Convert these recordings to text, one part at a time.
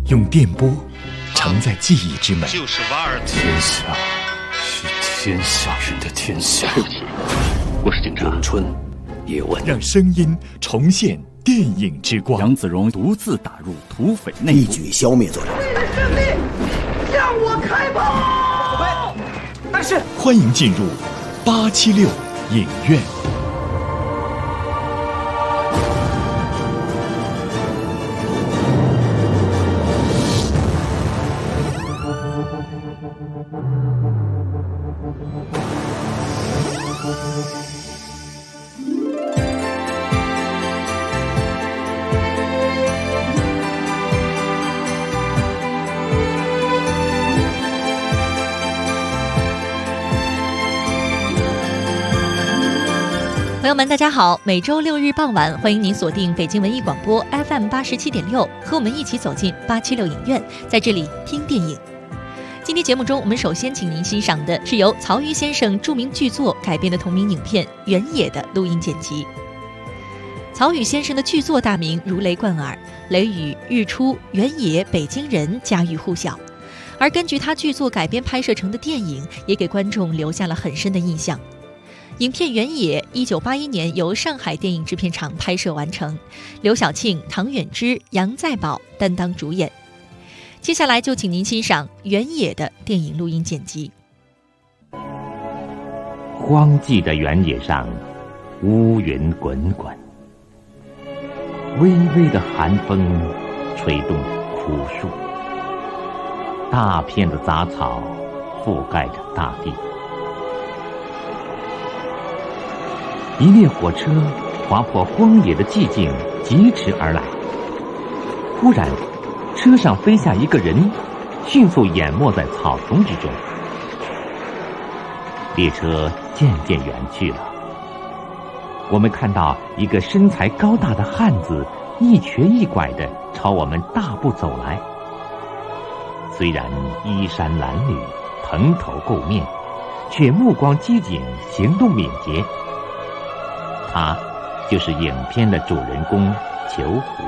用电波承载记忆之美。 就是瓦尔兹。 天下是天下人的天下。 对不起，我是警察。 咏春叶问， 让声音重现电影之光。 杨子荣独自打入土匪内部， 一举消灭作者。 为了胜利，向我开炮！ 但是， 欢迎进入876影院。 朋友们大家好，每周6日傍晚，欢迎您锁定北京文艺广播 FM87.6，和我们一起走进876影院，在这里听电影。今天节目中，我们首先请您欣赏的是由曹禺先生著名剧作改编的同名影片《原野》的录音剪辑。曹禺先生的剧作大名如雷贯耳，雷雨、日出、原野、北京人家喻户晓，而根据他剧作改编拍摄成的电影，也给观众留下了很深的印象。影片《原野》1981年由上海电影制片厂拍摄完成，刘晓庆、唐远之、杨再宝担当主演。接下来就请您欣赏《原野》的电影录音剪辑。 荒寂的原野上，乌云滚滚，微微的寒风吹动枯树，大片的杂草覆盖着大地。一列火车划破荒野的寂静，疾驰而来。忽然，车上飞下一个人，迅速淹没在草丛之中。列车渐渐远去了，我们看到一个身材高大的汉子一瘸一拐地朝我们大步走来。虽然衣衫褴褛、蓬头垢面，却目光机警，行动敏捷。他就是影片的主人公裘虎。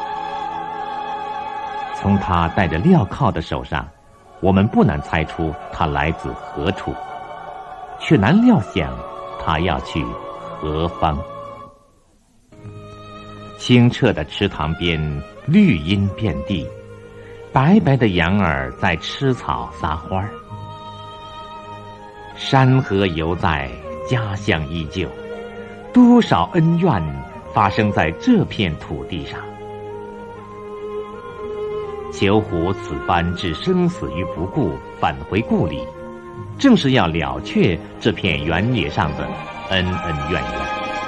从他戴着镣铐的手上，我们不难猜出他来自何处，却难料想他要去何方。清澈的池塘边，绿荫遍地，白白的羊儿在吃草撒欢儿。山河犹在，家乡依旧，多少恩怨发生在这片土地上。裘虎此番置生死于不顾，返回故里，正是要了却这片原野上的恩恩怨怨。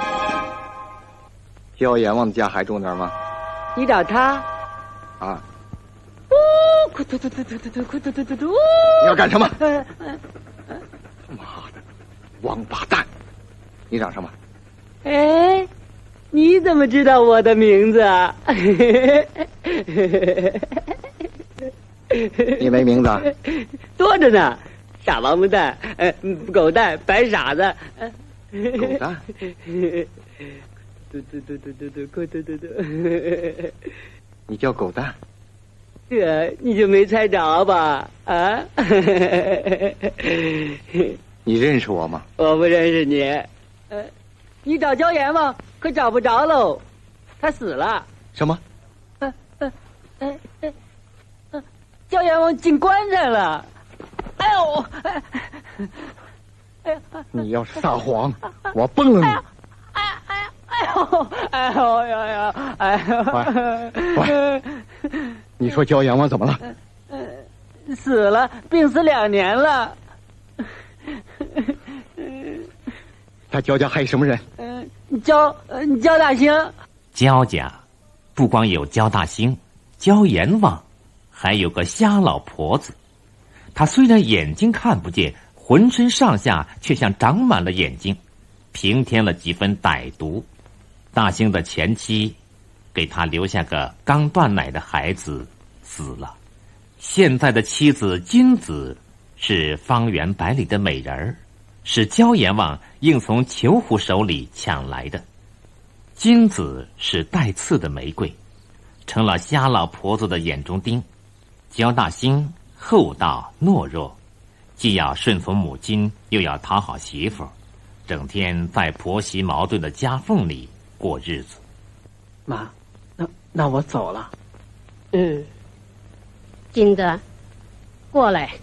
焦阎王的家还住那儿吗？ 你找他啊？ 咕嘟嘟嘟嘟嘟嘟咕嘟嘟嘟嘟！ 你要干什么？妈的，王八蛋！你长什么？ 哎，你怎么知道我的名字啊？ 你没名字啊？ 多着呢，傻王八蛋，狗蛋，白傻子。 狗蛋。 嘟嘟嘟嘟嘟嘟咕嘟嘟嘟。 你叫狗蛋？ 这你就没猜着吧？啊？ 你认识我吗？ 我不认识你。你找焦阎王可找不着喽，他死了。 什么？ 焦阎王进棺材了。哎呦！ 你要是撒谎，我崩了你！喂，你说焦阎王怎么了？ 死了，病死2年了。 他焦家还有什么人？ 焦大兴。 焦家不光有焦大兴、焦阎王，还有个瞎老婆子。她虽然眼睛看不见，浑身上下却像长满了眼睛，平添了几分歹毒。大兴的前妻给他留下个刚断奶的孩子，死了。现在的妻子金子是方圆百里的美人儿，是焦阎王硬从裘虎手里抢来的。金子是带刺的玫瑰，成了瞎老婆子的眼中钉， 焦大兴厚道懦弱，既要顺从母亲，又要讨好媳妇，整天在婆媳矛盾的夹缝里过日子。 妈，那我走了。 金子，过来。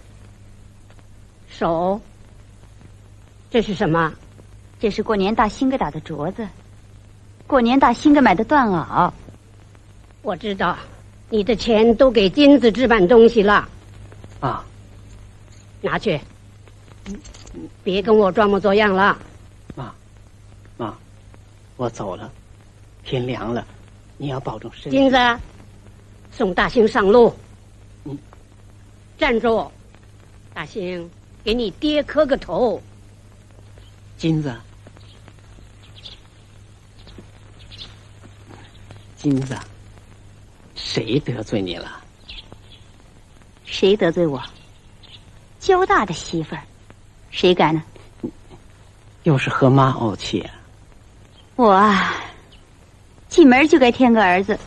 手，这是什么？ 这是过年大兴给打的镯子，过年大兴给买的缎袄。 我知道，你的钱都给金子置办东西了。 啊， 拿去，别跟我装模作样了。 妈，我走了，天凉了，你要保重身体。 金子，送大兴上路。站住！大兴，给你爹磕个头。 金子，谁得罪你了？ 谁得罪我？焦大的媳妇儿，谁敢呢？ 又是和妈怄气啊！ 我啊，进门就该添个儿子。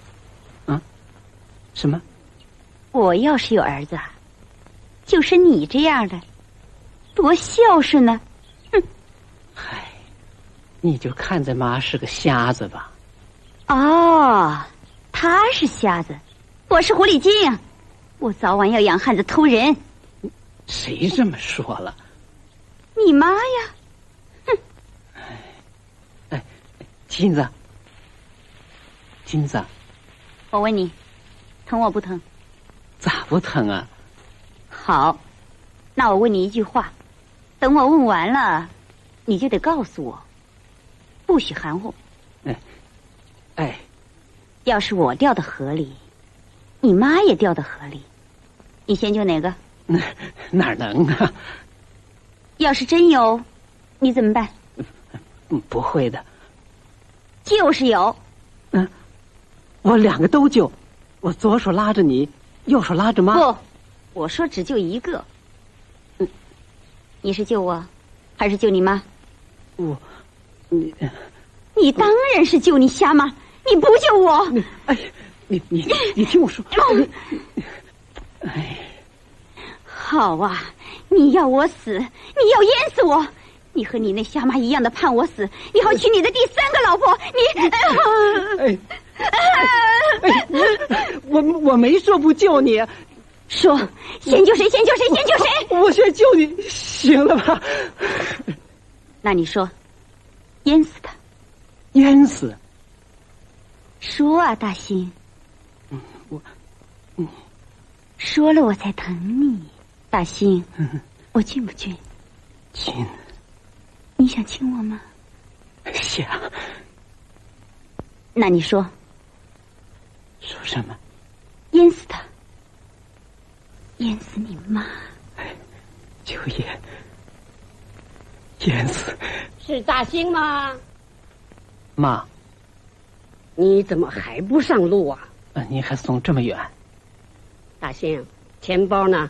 什么？ 我要是有儿子，就是你这样的，多孝顺呢！哼！ 嗨，你就看在妈是个瞎子吧。 哦，他是瞎子，我是狐狸精，我早晚要养汉子偷人。 谁这么说了？ 你妈呀！哼！ 哎，金子， 我问你，疼我不疼？ 咋不疼啊？ 好，那我问你一句话，等我问完了，你就得告诉我，不许含糊。要是我掉到河里，你妈也掉到河里，你先救哪个？ 哪能啊？ 要是真有，你怎么办？ 不会的。 就是有。 我两个都救，我左手拉着你，右手拉着妈。 不，我说只救一个。你是救我，还是救你妈？你当然是救你瞎妈，你不救我。 你听我说。 好啊，你要我死，你要淹死我，你和你那瞎妈一样的盼我死，以后娶你的第3个老婆。 我没说不救你。 说，先救谁？先救谁？先救谁？ 我先救你，行了吧？ 那你说，淹死他？ 淹死？ 说啊，大兴。说了我才疼你，大兴。我俊不俊？ 俊。 你想亲我吗？ 想。 那你说。 说什么？ 淹死他。淹死你妈。 就淹死。 是大兴吗？ 妈， 你怎么还不上路啊？ 你还送这么远？ 大兴，钱包呢？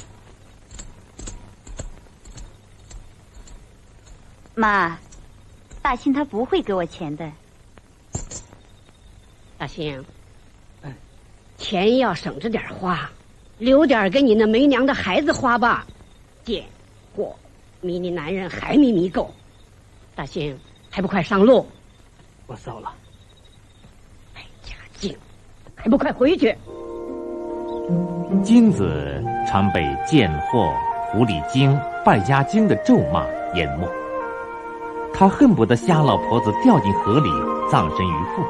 妈，大兴他不会给我钱的。 大兴，钱要省着点花，留点给你那没娘的孩子花吧。贱货，迷你男人还没迷够。大兴，还不快上路？ 我走了。 败家精，还不快回去！ 金子常被贱货、狐狸精、败家精的咒骂淹没，他恨不得瞎老婆子掉进河里，葬身鱼腹。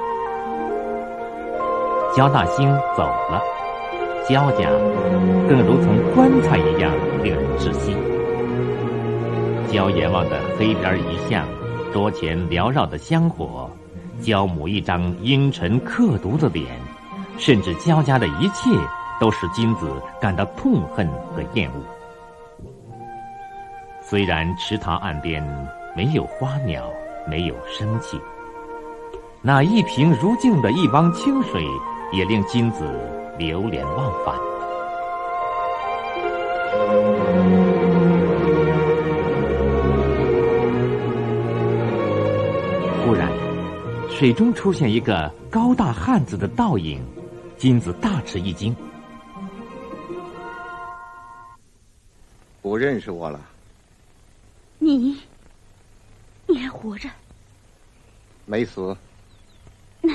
焦大兴走了，焦家更如同棺材一样令人窒息。焦阎王的黑边遗像，桌前缭绕的香火，焦母一张阴沉刻毒的脸，甚至焦家的一切都使金子感到痛恨和厌恶。虽然池塘岸边没有花鸟，没有生气，那一平如镜的一汪清水也令金子流连忘返。忽然，水中出现一个高大汉子的倒影，金子大吃一惊。 不认识我了？ 你还活着？ 没死。 那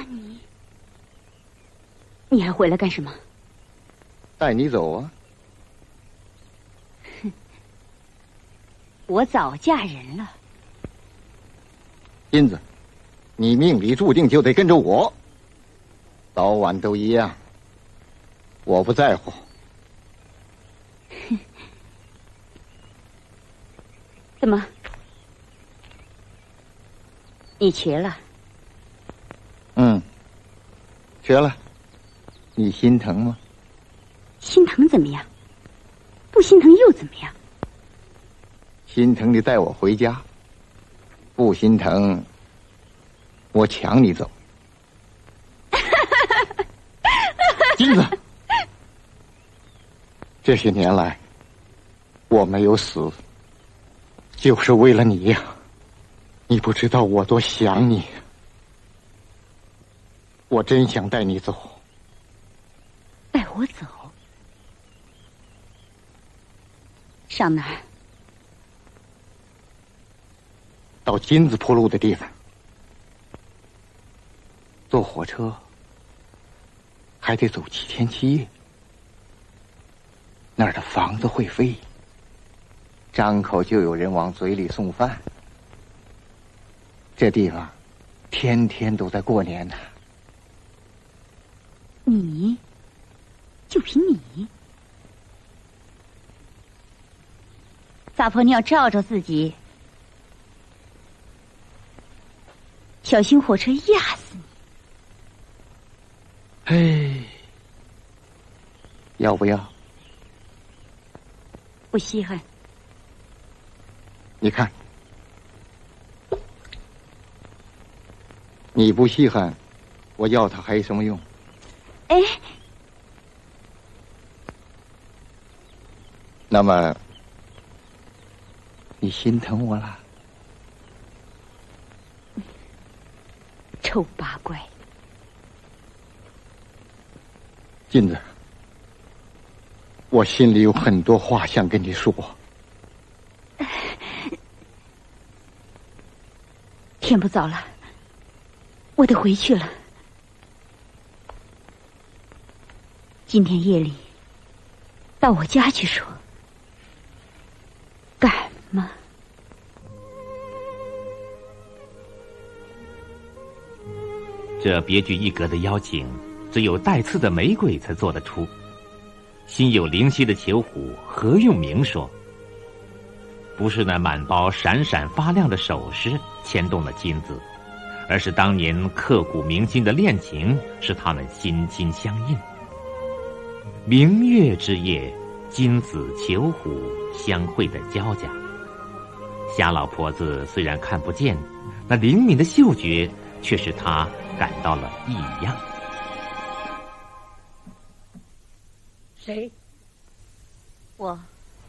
你还回来干什么？ 带你走啊。 哼，我早嫁人了。 金子，你命里注定就得跟着我，早晚都一样。我不在乎。 怎么？你瘸了？ 瘸了。你心疼吗？ 心疼怎么样？不心疼又怎么样？ 心疼你带我回家，不心疼我抢你走。金子，这些年来我没有死，就是为了你呀。你不知道我多想你，我真想带你走。 带我走？上哪儿？ 到金子铺路的地方。坐火车还得走7天7夜，那儿的房子会飞，张口就有人往嘴里送饭。这地方天天都在过年呢。 你就凭你？撒婆，你要照照自己，小心火车压死你。 哎，要不要？ 不稀罕。 你看，你不稀罕，我要它还有什么用？ 哎， 那么你心疼我了？ 臭八怪！ 金子，我心里有很多话想跟你说。 天不早了，我得回去了。今天夜里到我家去说，敢吗？ 这别具一格的邀请，只有带刺的玫瑰才做得出。心有灵犀的裘虎何用明说，不是那满包闪闪发亮的首饰牵动了金子，而是当年刻骨铭心的恋情使他们心心相印。明月之夜，金子裘虎相会的交加。瞎老婆子虽然看不见，那灵敏的嗅觉却使他感到了异样。 谁？ 我。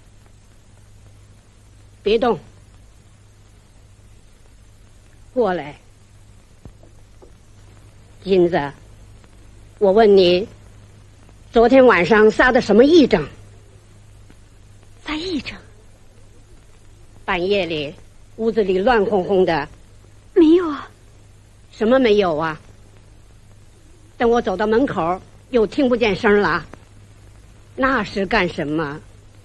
别动，过来。金子，我问你，昨天晚上撒的什么癔症？ 撒癔症？ 半夜里屋子里乱哄哄的。 没有啊。 什么没有啊？等我走到门口，又听不见声了。那是干什么？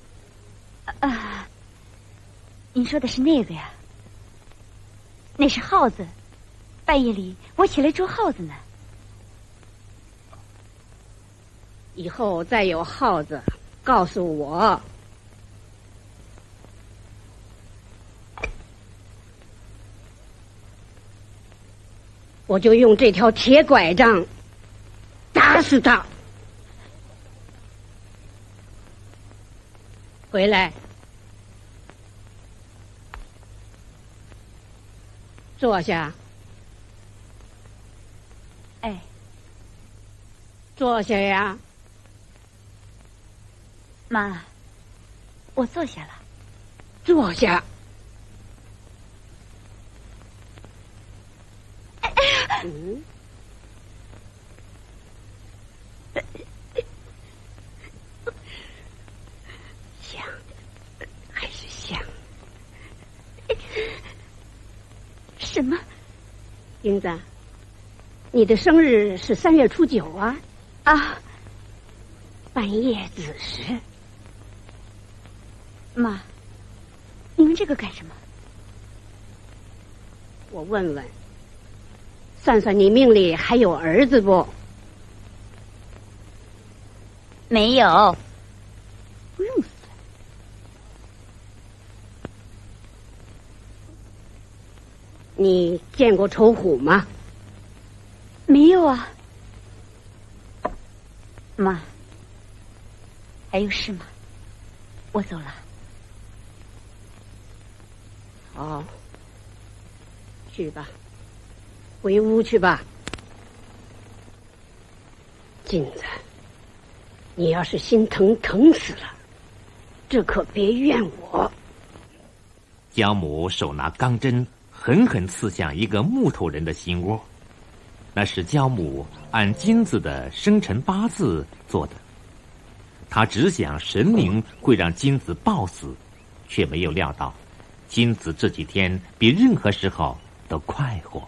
您说的是那个呀？那是耗子，半夜里我起来捉耗子呢。 以后再有耗子，告诉我。我就用这条铁拐杖打死他。回来，坐下。 哎， 坐下呀。 妈，我坐下了。 坐下。嗯。 什么？ 金子，你的生日是3月初9啊？ 啊， 半夜子时。 妈，你问这个干什么？ 我问问，算算你命里还有儿子不？ 没有。 不用算。你见过丑虎吗？ 没有啊。妈，还有事吗？我走了。 好，去吧，回屋去吧。金子，你要是心疼死了，这可别怨我。 焦母手拿钢针，狠狠刺向一个木头人的心窝。那是焦母按金子的生辰八字做的。他只想神明会让金子暴死，却没有料到金子这几天比任何时候都快活。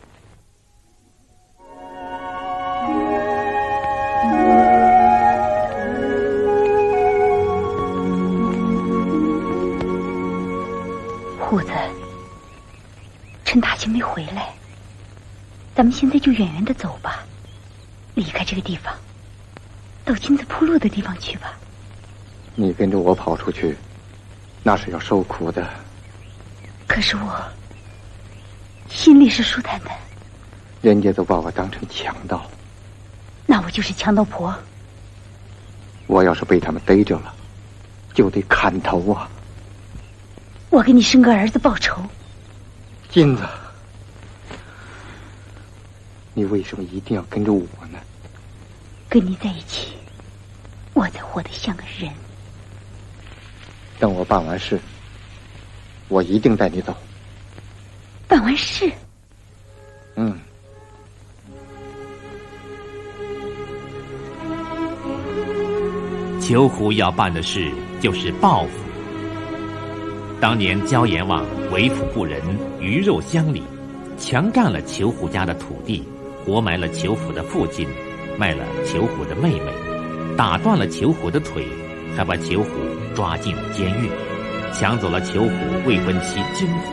虎子，趁大清没回来，咱们现在就远远的走吧，离开这个地方，到金子铺路的地方去吧。 你跟着我跑出去，那是要受苦的。 可是我心里是舒坦的。 人家都把我当成强盗， 那我就是强盗婆。 我要是被他们逮着了，就得砍头啊！ 我给你生个儿子报仇。 金子，你为什么一定要跟着我呢？ 跟你在一起，我才活得像个人。 等我办完事，我一定带你走。 办完事？ 嗯。 裘虎要办的事就是报复。当年焦阎王为富不仁，鱼肉乡里，强占了裘虎家的土地，活埋了裘虎的父亲，卖了裘虎的妹妹，打断了裘虎的腿，还把裘虎抓进了监狱，抢走了裘虎未婚妻金子。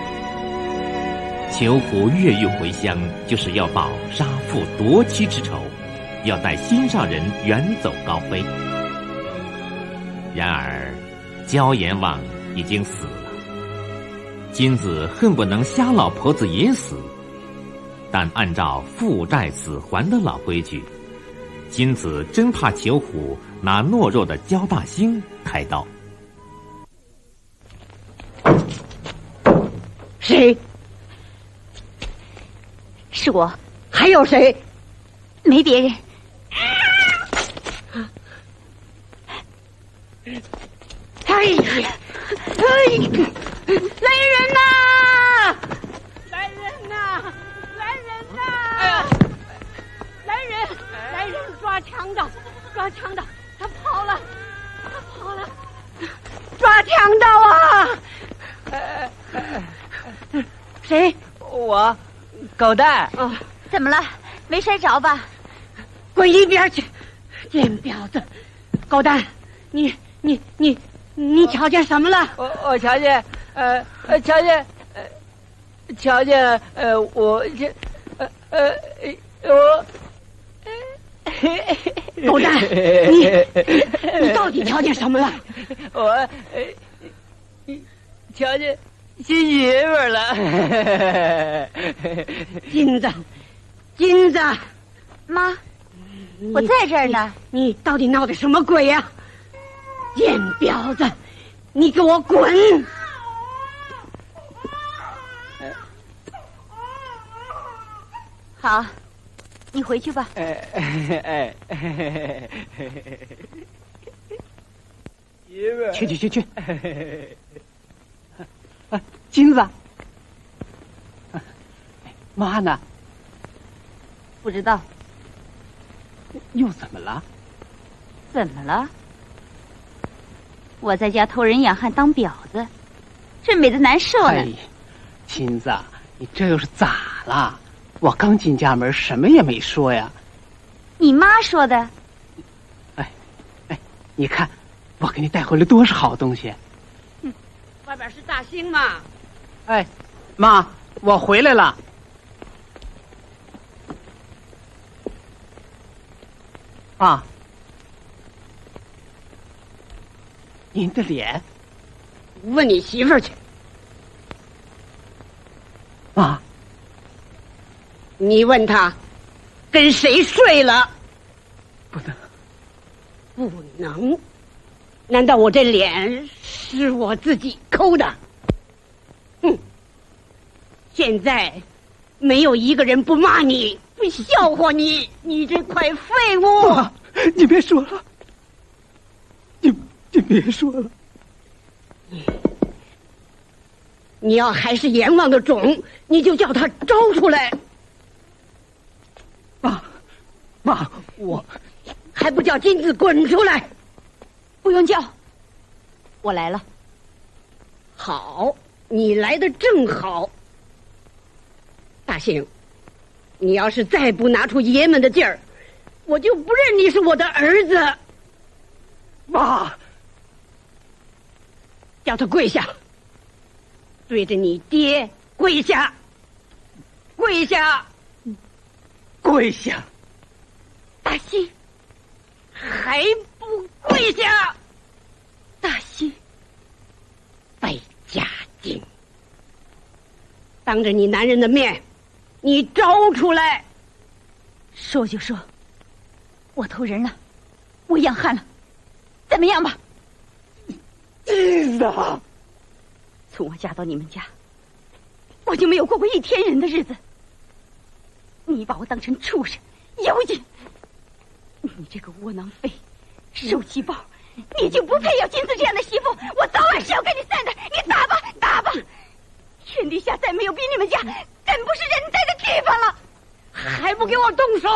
裘虎越狱回乡，就是要报杀父夺妻之仇，要带心上人远走高飞。然而焦阎王已经死了，金子恨不能瞎老婆子也死，但按照父债子还的老规矩，金子真怕裘虎拿懦弱的焦大兴开刀。 谁？ 是我。 还有谁？ 没别人。 哎呀！来人呐！来人呐！来人呐！哎呀！来人！抓强盗！他跑了！抓强盗啊！谁？ 我，狗蛋。 哦， 怎么了？没摔着吧？ 滚一边去！贱婊子！狗蛋，你瞧见什么了？ 我瞧见，瞧见，我这，我， 狗蛋，你到底瞧见什么了？ 我，瞧见新媳妇了。 金子， 妈，我在这儿呢。 你到底闹的什么鬼呀？贱婊子，你给我滚！ 好，你回去吧。 去！金子，妈呢？ 不知道。 又怎么了？ 怎么了？我在家偷人养汉当婊子，这美的难受呢。 金子， 你这又是咋了？我刚进家门，什么也没说呀。 你妈说的。 哎，你看，我给你带回来多少好东西。 外边是大兴嘛。 哎，妈，我回来了。爸，您的脸。 问你媳妇儿去。 妈， 你问他跟谁睡了？ 不能。 不能？难道我这脸是我自己抠的？哼！现在没有一个人不骂你，不笑话你，你这块废物！ 妈，你别说了，你别说了。 你要还是阎王的种，你就叫他招出来。 妈，我还不叫金子滚出来？ 不用叫，我来了。 好，你来的正好。大兴，你要是再不拿出爷们的劲儿，我就不认你是我的儿子。 妈， 叫他跪下，对着你爹跪下，跪下， 跪下。 大兴，还不跪下？ 大兴， 败家精！当着你男人的面，你招出来！ 说就说，我投人了，我养汉了，怎么样吧？ 金子， 从我嫁到你们家，我就没有过过一天人的日子。你把我当成畜生、妖精，你这个窝囊废、受气包，你就不配要金子这样的媳妇！我早晚是要跟你散的！你打吧，打吧！天底下再没有比你们家更不是人待的地方了， 还不给我动手！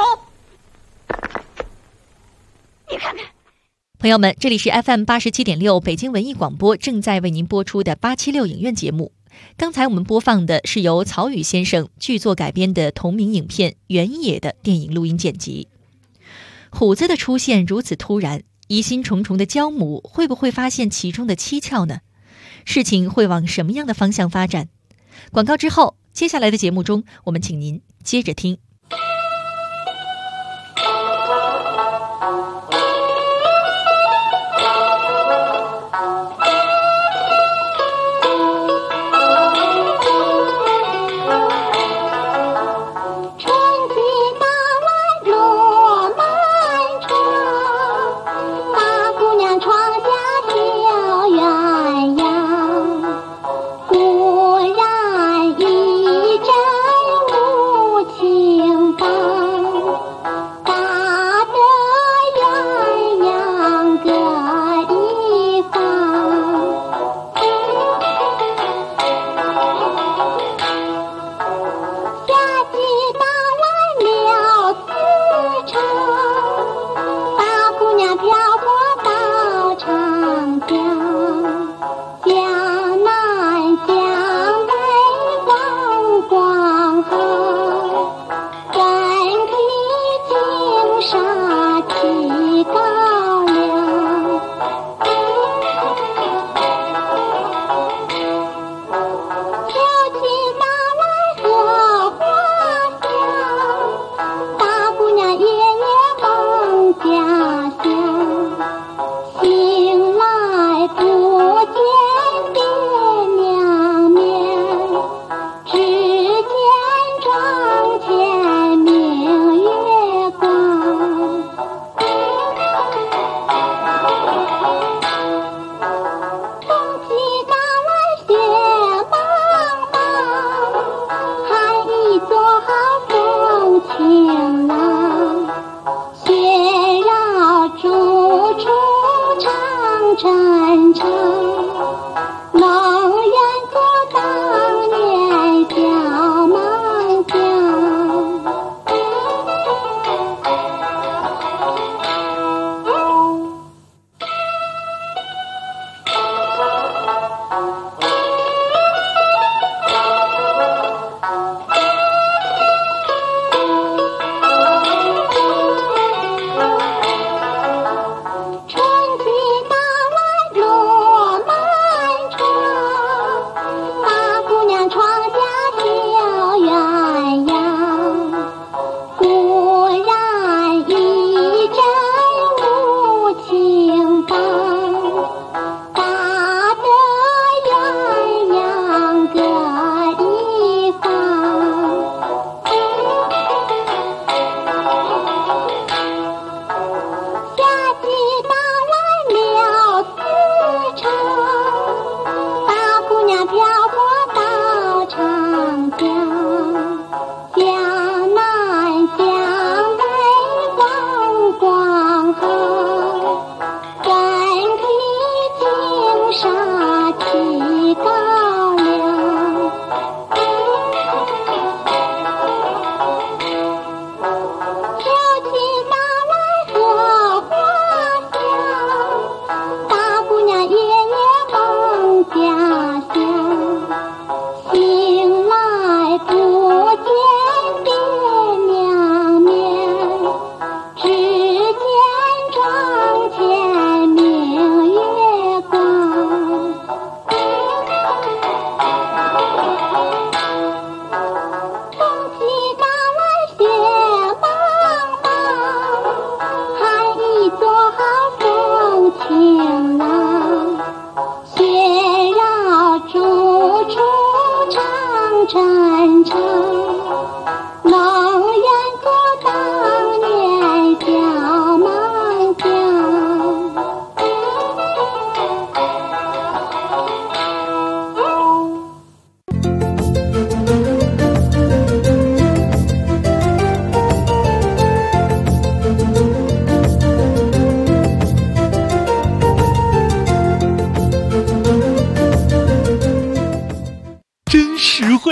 你看看。 朋友们，这里是 FM87.6 北京文艺广播正在为您播出的876影院节目。刚才我们播放的是由曹禺先生剧作改编的同名影片《原野》的电影录音剪辑。虎子的出现如此突然，疑心重重的焦母会不会发现其中的蹊跷呢？事情会往什么样的方向发展？广告之后，接下来的节目中，我们请您接着听。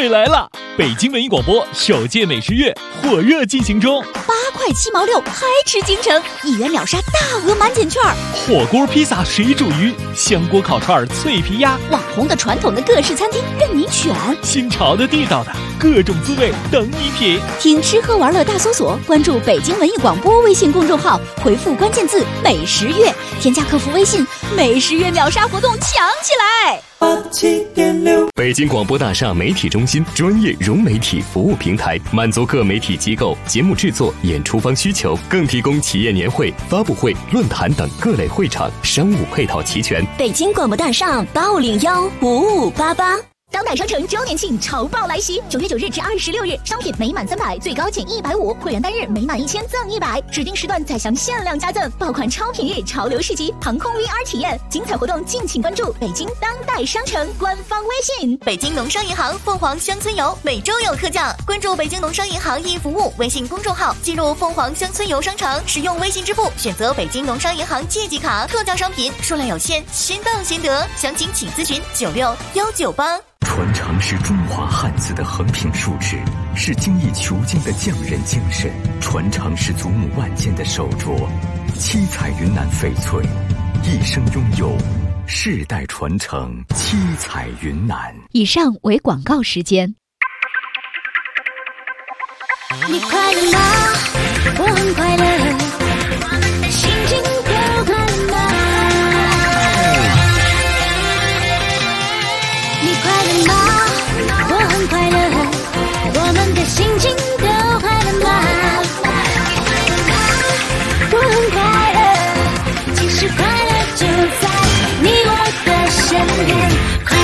会来了！北京文艺广播首届美食月火热进行中 ，8块7毛6，嗨吃京城，1元秒杀大额满减券， 火锅、披萨、水煮鱼、香锅烤串、脆皮鸭， 网红的、传统的各式餐厅任你选， 新潮的、地道的各种滋味等你品。 听吃喝玩乐大搜索，关注北京文艺广播微信公众号，回复关键字美食月，添加客服微信，美食月秒杀活动抢起来！87.6， 北京广播大厦媒体中心专业融媒体服务平台，满足各媒体机构节目制作、演出方需求，更提供企业年会、发布会、论坛等各类会场，商务配套齐全。 北京广播大厦85015588。当代商城周年庆潮爆来袭，9月9日至26日，商品每满300最高减150，会员单日每满1000赠100，指定时段再享限量加赠，爆款超品日、潮流市集、航空 VR 体验，精彩活动敬请关注北京当代商城官方微信。北京农商银行凤凰乡村游每周有特价，关注北京农商银行易服务微信公众号，进入凤凰乡村游商城，使用微信支付，选择北京农商银行借记卡，特价商品数量有限，先到先得，详情请咨询96198。 传承是中华汉字的横平竖直，是精益求精的匠人精神；传承是祖母万间的手镯，七彩云南翡翠，一生拥有，世代传承，七彩云南。 以上为广告时间。 你快乐吗？我很快乐，心情都快乐吗？你快乐吗？我很快乐，我们的心情都快乐吗？我很快乐，其实快乐就在你我的身边，快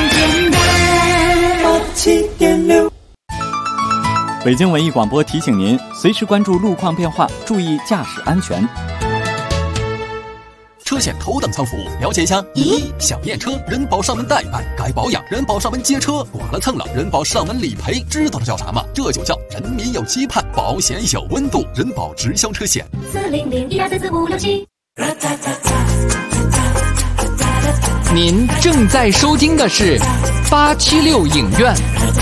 乐很简单。 87.6。北京文艺广播提醒您，随时关注路况变化，注意驾驶安全。 车险头等舱服务，了解一下。1. 想验车，人保上门代办；该保养，人保上门接车；剐了蹭了，人保上门理赔。知道这叫啥吗？这就叫人民有期盼，保险有温度。人保直销车险。 40012344567。 您正在收听的是876影院。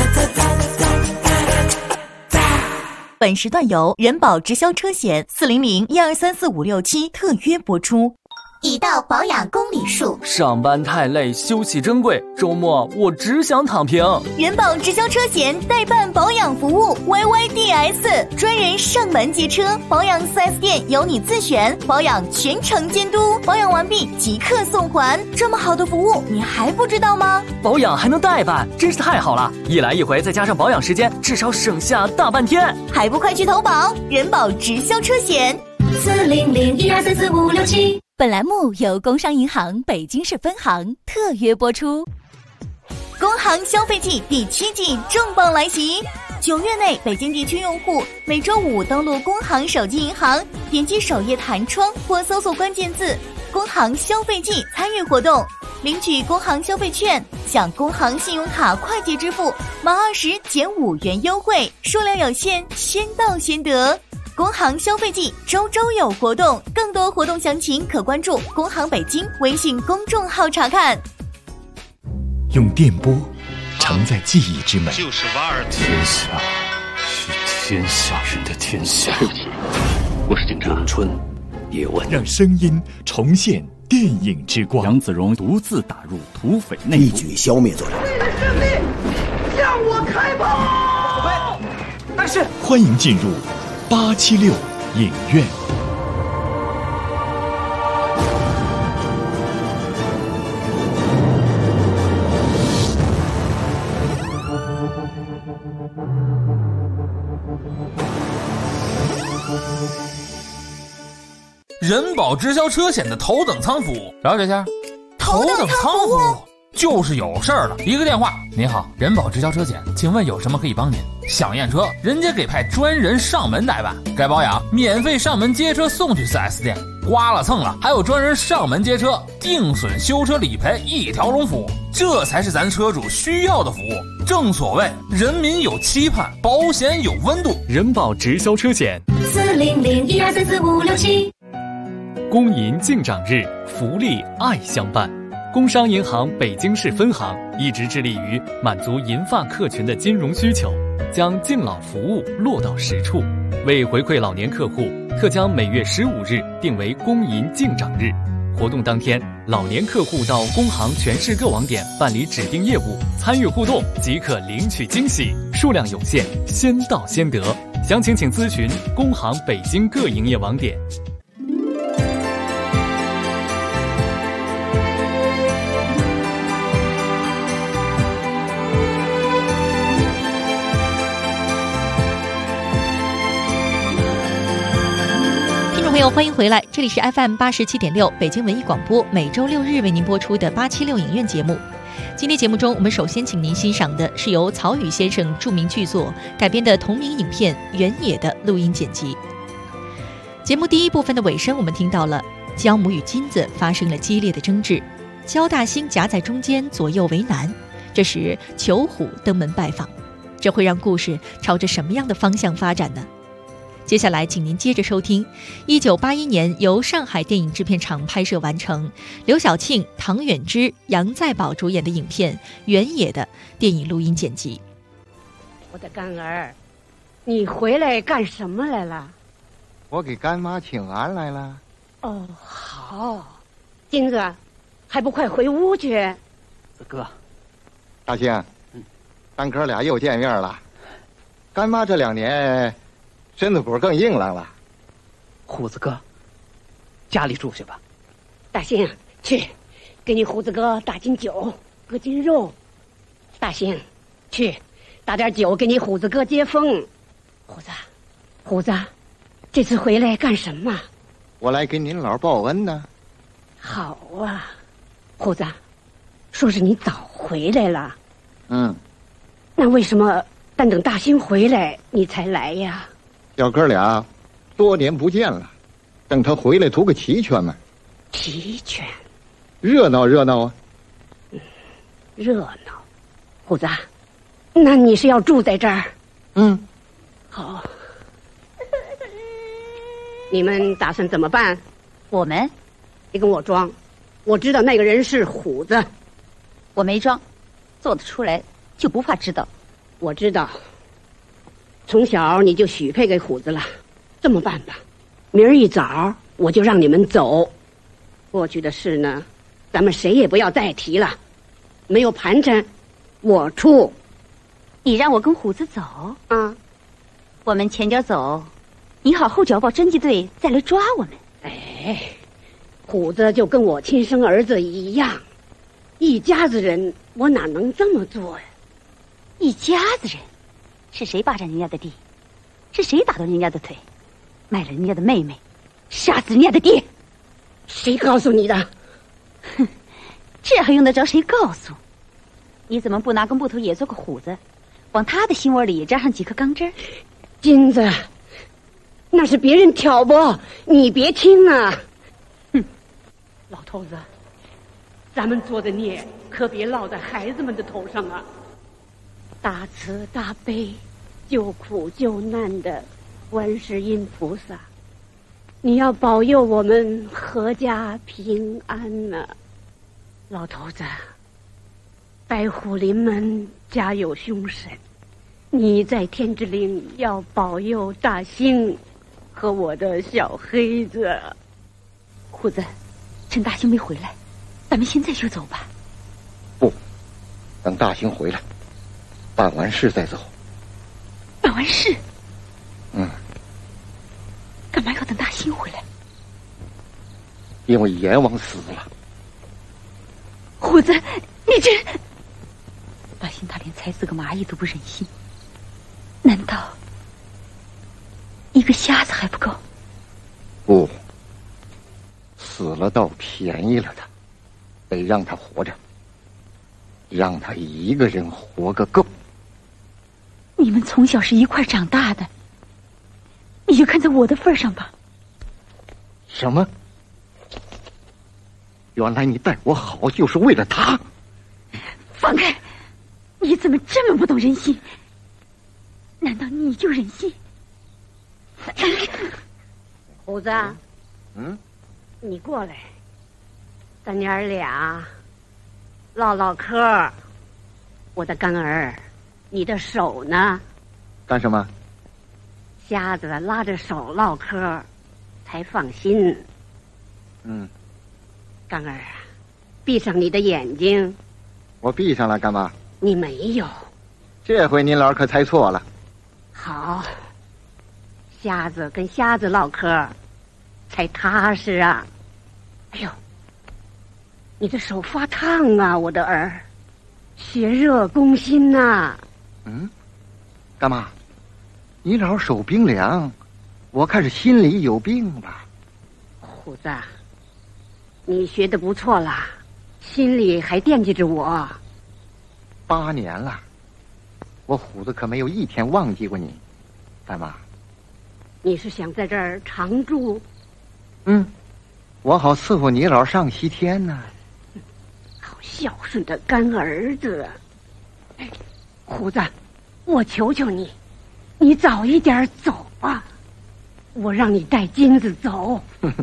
本时段由人保直销车险40012344567特约播出。 已到保养公里数， 上班太累，休息珍贵，周末我只想躺平。 人保直销车险代办保养服务 YYDS， 专人上门接车，保养 4S 店由你自选，保养全程监督，保养完毕即刻送还。这么好的服务你还不知道吗？ 保养还能代办，真是太好了，一来一回再加上保养时间，至少省下大半天。 还不快去投保人保直销车险。 40012344567。 本栏目由工商银行北京市分行特约播出。 工行消费季第7季重磅来袭！9月内，北京地区用户每周5登录工行手机银行，点击首页弹窗或搜索关键字“工行消费季”参与活动，领取工行消费券，享工行信用卡快捷支付满20减5元优惠，数量有限，先到先得。工行消费季周周有活动，更多活动详情可关注工行北京微信公众号查看。 用电波承载记忆之美， 就是瓦尔天下是天下人的天下。 对不起，我是警察。 咏春叶问， 让声音重现电影之光。 杨子荣独自打入土匪内部， 一举消灭作者。 为了胜利，向我开炮！ 但是，欢迎进入876影院。 人保直销车险的头等舱服务，了解一下。头等舱服务就是有事儿了，一个电话。您好，人保直销车险，请问有什么可以帮您？想验车，人家给派专人上门代办；该保养，免费上门接车送去 4S 店；刮了蹭了，还有专人上门接车，定损修车理赔一条龙服务。这才是咱车主需要的服务。正所谓人民有期盼，保险有温度。 人保直销车险 40012344567。 公银敬长日，福利爱相伴。 工商银行北京市分行一直致力于满足银发客群的金融需求，将敬老服务落到实处。为回馈老年客户，特将每月15日定为公银敬长日。活动当天，老年客户到工行全市各网点办理指定业务，参与互动即可领取惊喜，数量有限，先到先得。详情请咨询工行北京各营业网点。 朋友，欢迎回来，这里是 FM 87.6北京文艺广播，每周6日为您播出的876影院节目。今天节目中，我们首先请您欣赏的是由曹禺先生著名剧作改编的同名影片《原野》的录音剪辑。节目第一部分的尾声，我们听到了焦母与金子发生了激烈的争执，焦大兴夹在中间，左右为难。这时裘虎登门拜访，这会让故事朝着什么样的方向发展呢？接下来请您接着收听1981年由上海电影制片厂拍摄完成，刘晓庆、唐远之、杨再宝主演的影片《原野》的电影录音剪辑。 我的干儿，你回来干什么来了？ 我给干妈请安来了。 哦，好。金子，还不快回屋去？ 哥， 大兴，咱哥俩又见面了。干妈这2年身子骨更硬朗了。 虎子哥，家里住去吧。 大兴，去，给你虎子哥打斤酒，搁斤肉。大兴，去，打点酒给你虎子哥接风。虎子，这次回来干什么？ 我来给您老报恩呢。 好啊，虎子，说是你早回来了。那为什么但等大兴回来你才来呀？ 小哥俩多年不见了，等他回来图个齐全嘛。 齐全， 热闹热闹啊。 热闹。虎子，那你是要住在这儿？好。你们打算怎么办？ 我们， 别跟我装，我知道那个人是虎子。 我没装，做得出来就不怕知道。 我知道，从小你就许配给虎子了。这么办吧，明儿一早我就让你们走。过去的事呢，咱们谁也不要再提了。没有盘缠，我出。 你让我跟虎子走啊？ 我们前脚走，你好后脚报侦缉队再来抓我们。 哎，虎子就跟我亲生儿子一样，一家子人，我哪能这么做呀？ 一家子人，是谁霸占人家的地？是谁打断人家的腿？卖了人家的妹妹，杀死人家的爹？ 谁告诉你的？ 哼，这还用得着谁告诉？你怎么不拿根木头也做个虎子，往他的心窝里扎上几颗钢针？ 金子，那是别人挑拨，你别听啊！哼，老头子，咱们做的孽可别落在孩子们的头上啊！大慈大悲、救苦救难的观世音菩萨，你要保佑我们阖家平安呐！老头子，白虎临门家有凶神，你在天之灵要保佑大兴和我的小黑子。 虎子，趁大兴没回来，咱们现在就走吧。 不，等大兴回来，办完事再走。 办完事？ 干嘛要等大兴回来？ 因为阎王死了。 虎子，你这…… 大兴他连踩死个蚂蚁都不忍心，难道一个瞎子还不够？ 不，死了倒便宜了他，得让他活着，让他一个人活个够。 你们从小是一块长大的，你就看在我的份上吧。 什么？原来你待我好就是为了他？ 放开！你怎么这么不懂人心？难道你就忍心？ 虎子，你过来，咱娘儿俩唠嗑。我的干儿，你的手呢？ 干什么？ 瞎子拉着手唠嗑，才放心。干儿，闭上你的眼睛。 我闭上了，干妈。 你没有。 这回您老可猜错了。 好，瞎子跟瞎子唠嗑，才踏实啊。哎呦，你的手发烫啊，我的儿，血热攻心呐。 干妈，你老手冰凉，我看是心里有病吧？ 虎子，你学得不错啦，心里还惦记着我。 8年了，我虎子可没有一天忘记过你，干妈。 你是想在这儿常住？ 我好伺候你老上西天呢。 好孝顺的干儿子。虎子，我求求你，你早一点走吧，我让你带金子走。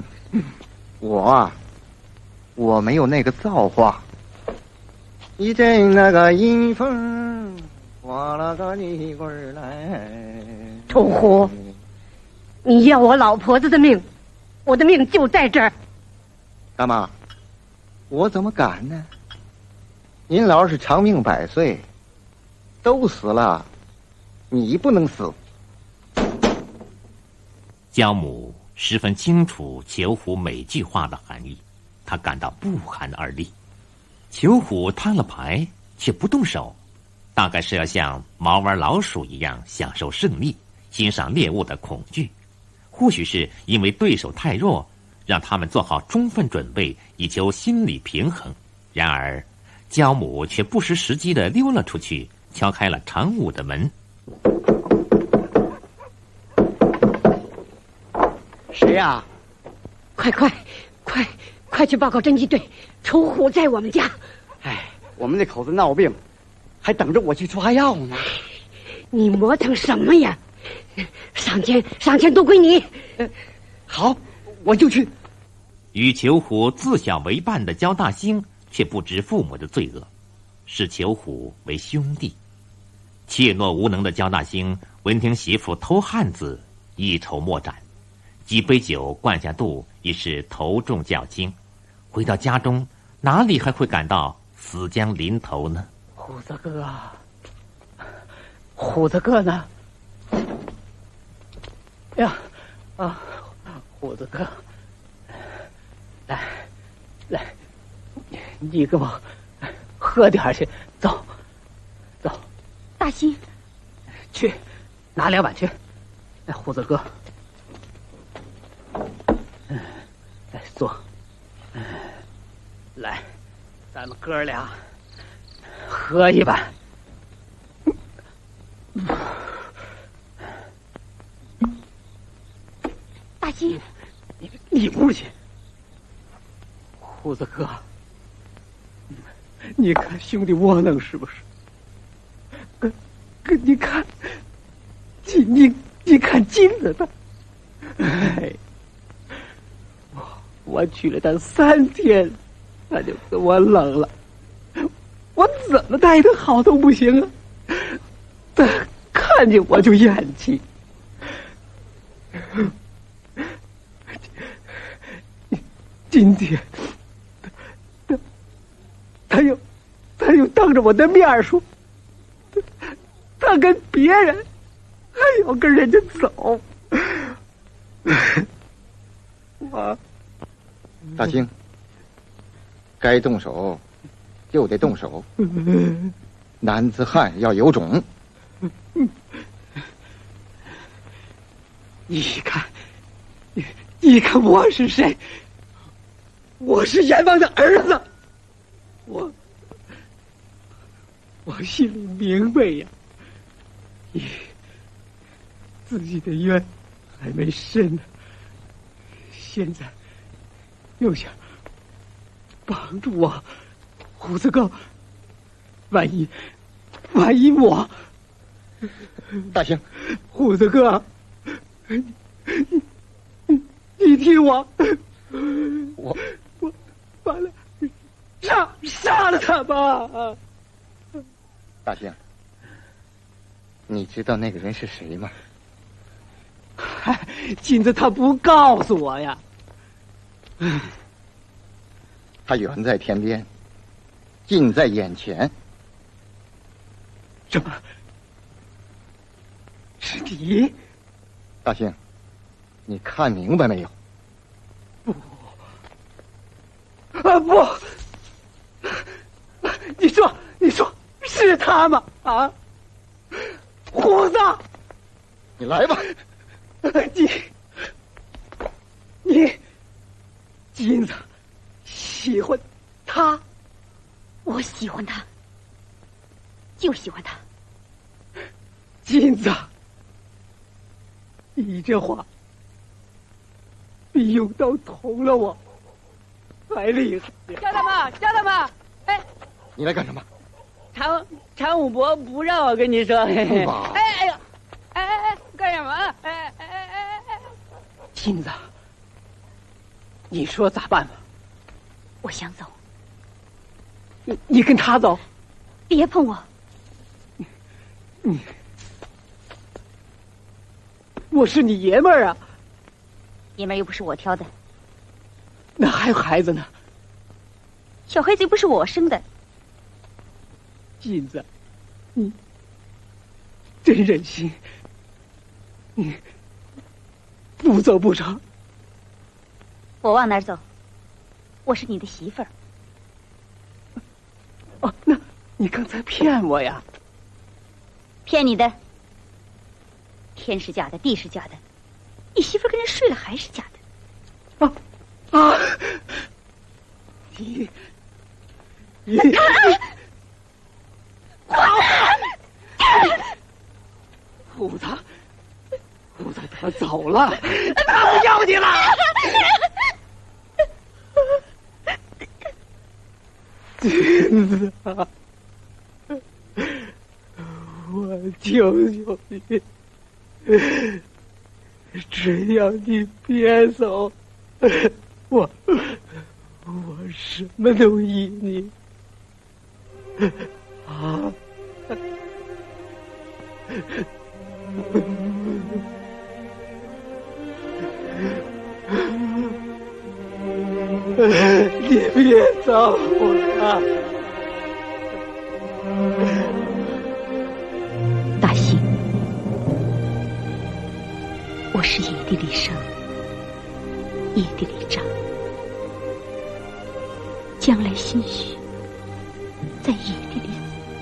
我没有那个造化。一阵那个阴风，刮了个泥棍来。 仇虎，你要我老婆子的命，我的命就在这儿。 干妈，我怎么敢呢？您老是长命100岁，都死了，你不能死。 焦母十分清楚裘虎每句话的含义，他感到不寒而栗。裘虎摊了牌却不动手，大概是要像猫玩老鼠一样享受胜利，欣赏猎物的恐惧。或许是因为对手太弱，让他们做好充分准备，以求心理平衡。然而焦母却不失时机地溜了出去，敲开了长屋的门。 谁呀？ 快去报告侦缉队，仇虎在我们家。 我们那口子闹病，还等着我去抓药呢。 你磨蹭什么呀？赏钱都归你。 好，我就去。 与裘虎自小为伴的焦大兴却不知父母的罪恶，视裘虎为兄弟。怯懦无能的焦大兴闻听媳妇偷汉子，一筹莫展，几杯酒灌下肚，已是头重脚轻。回到家中，哪里还会感到死将临头呢？ 虎子哥呢？呀，虎子哥，来，你给我喝点去，走。 大兴， 去拿2碗去。虎子哥，来坐。来，咱们哥俩喝一碗。 大兴， 你不去。虎子哥，你看兄弟窝囊是不是？你看，你看金子的，我去了他3天，他就给我冷了，我怎么待他好都不行啊！他看见我就厌气。今天，他又当着我的面说，他跟别人还要跟人家走。 大兴，该动手就得动手，男子汉要有种。 你看我是谁？我是阎王的儿子，我心里明白呀，自己的冤还没伸呢，现在又想帮助我，虎子哥，万一我， 大兴， 虎子哥，你替我把他杀杀了他吧！ 大兴，你知道那个人是谁吗？ 嗨，金子他不告诉我呀。 他远在天边，近在眼前。 什么？是你？ 大兴，你看明白没有？ 不，不！你说是他吗？啊，胡子， 你来吧。 金子喜欢他， 我喜欢他，就喜欢他。 金子，你这话比用刀捅了我还厉害。 家大妈，哎， 你来干什么？ 常武伯不让我跟你说。 哎呀，干什么？ 金子，你说咋办吧？ 我想走。 你跟他走？ 别碰我！ 我是你爷们儿啊！ 爷们儿又不是我挑的。 那还有孩子呢？ 小孩子又不是我生的。 金子，你真忍心！你不走不成？ 我往哪儿走？我是你的媳妇儿。 哦，那你刚才骗我呀？ 骗你的。天是假的，地是假的，你媳妇儿跟人睡了还是假的。 你虎子他走了，他不要你了。金子，我求求你，只要你别走，我什么都依你。啊！你别走了， 大兴，我是野地里生，野地里长，将来兴许在野地里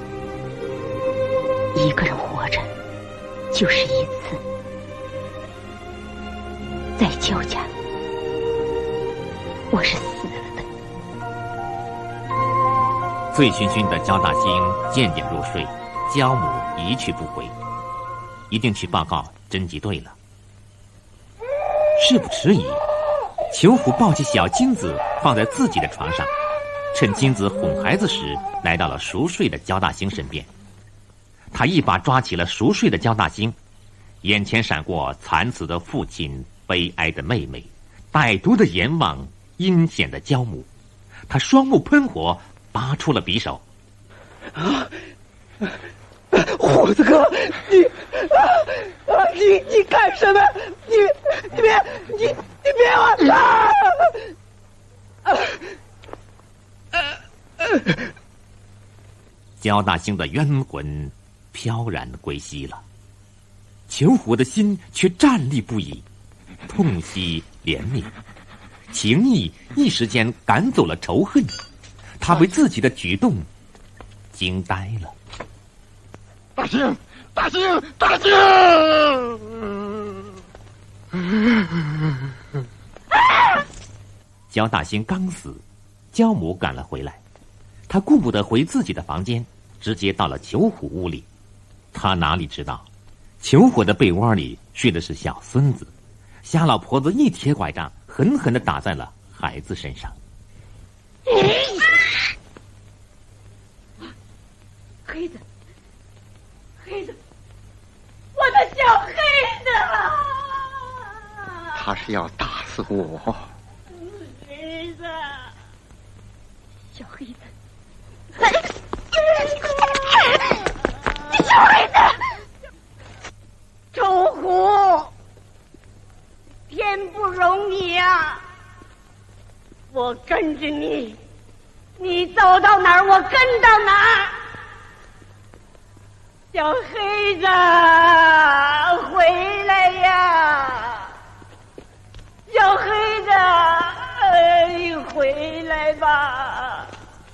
死。一个人活着就是一次，在焦家我是死了的。 醉醺醺的焦大兴渐渐入睡，焦母一去不回，一定去报告侦缉队了。事不迟疑，裘虎抱起小金子放在自己的床上，趁金子哄孩子时，来到了熟睡的焦大兴身边。他一把抓起了熟睡的焦大兴，眼前闪过惨死的父亲、悲哀的妹妹、歹毒的阎王、阴险的焦母。他双目喷火，拔出了匕首。 虎子哥，你干什么？你别焦大兴的冤魂飘然归西了，裘虎的心却战栗不已，痛惜怜悯，情义一时间赶走了仇恨。他为自己的举动惊呆了。 大兴！ 焦大兴刚死，焦母赶了回来，他顾不得回自己的房间，直接到了裘虎屋里。他哪里知道，裘虎的被窝里睡的是小孙子，瞎老婆子一铁拐杖狠狠地打在了孩子身上。 黑子，我的小黑子啊！ 他是要打死我。 黑子， 小黑子， 容易啊！我跟着你，你走到哪儿我跟到哪儿。小黑子，回来呀！小黑子，你回来吧！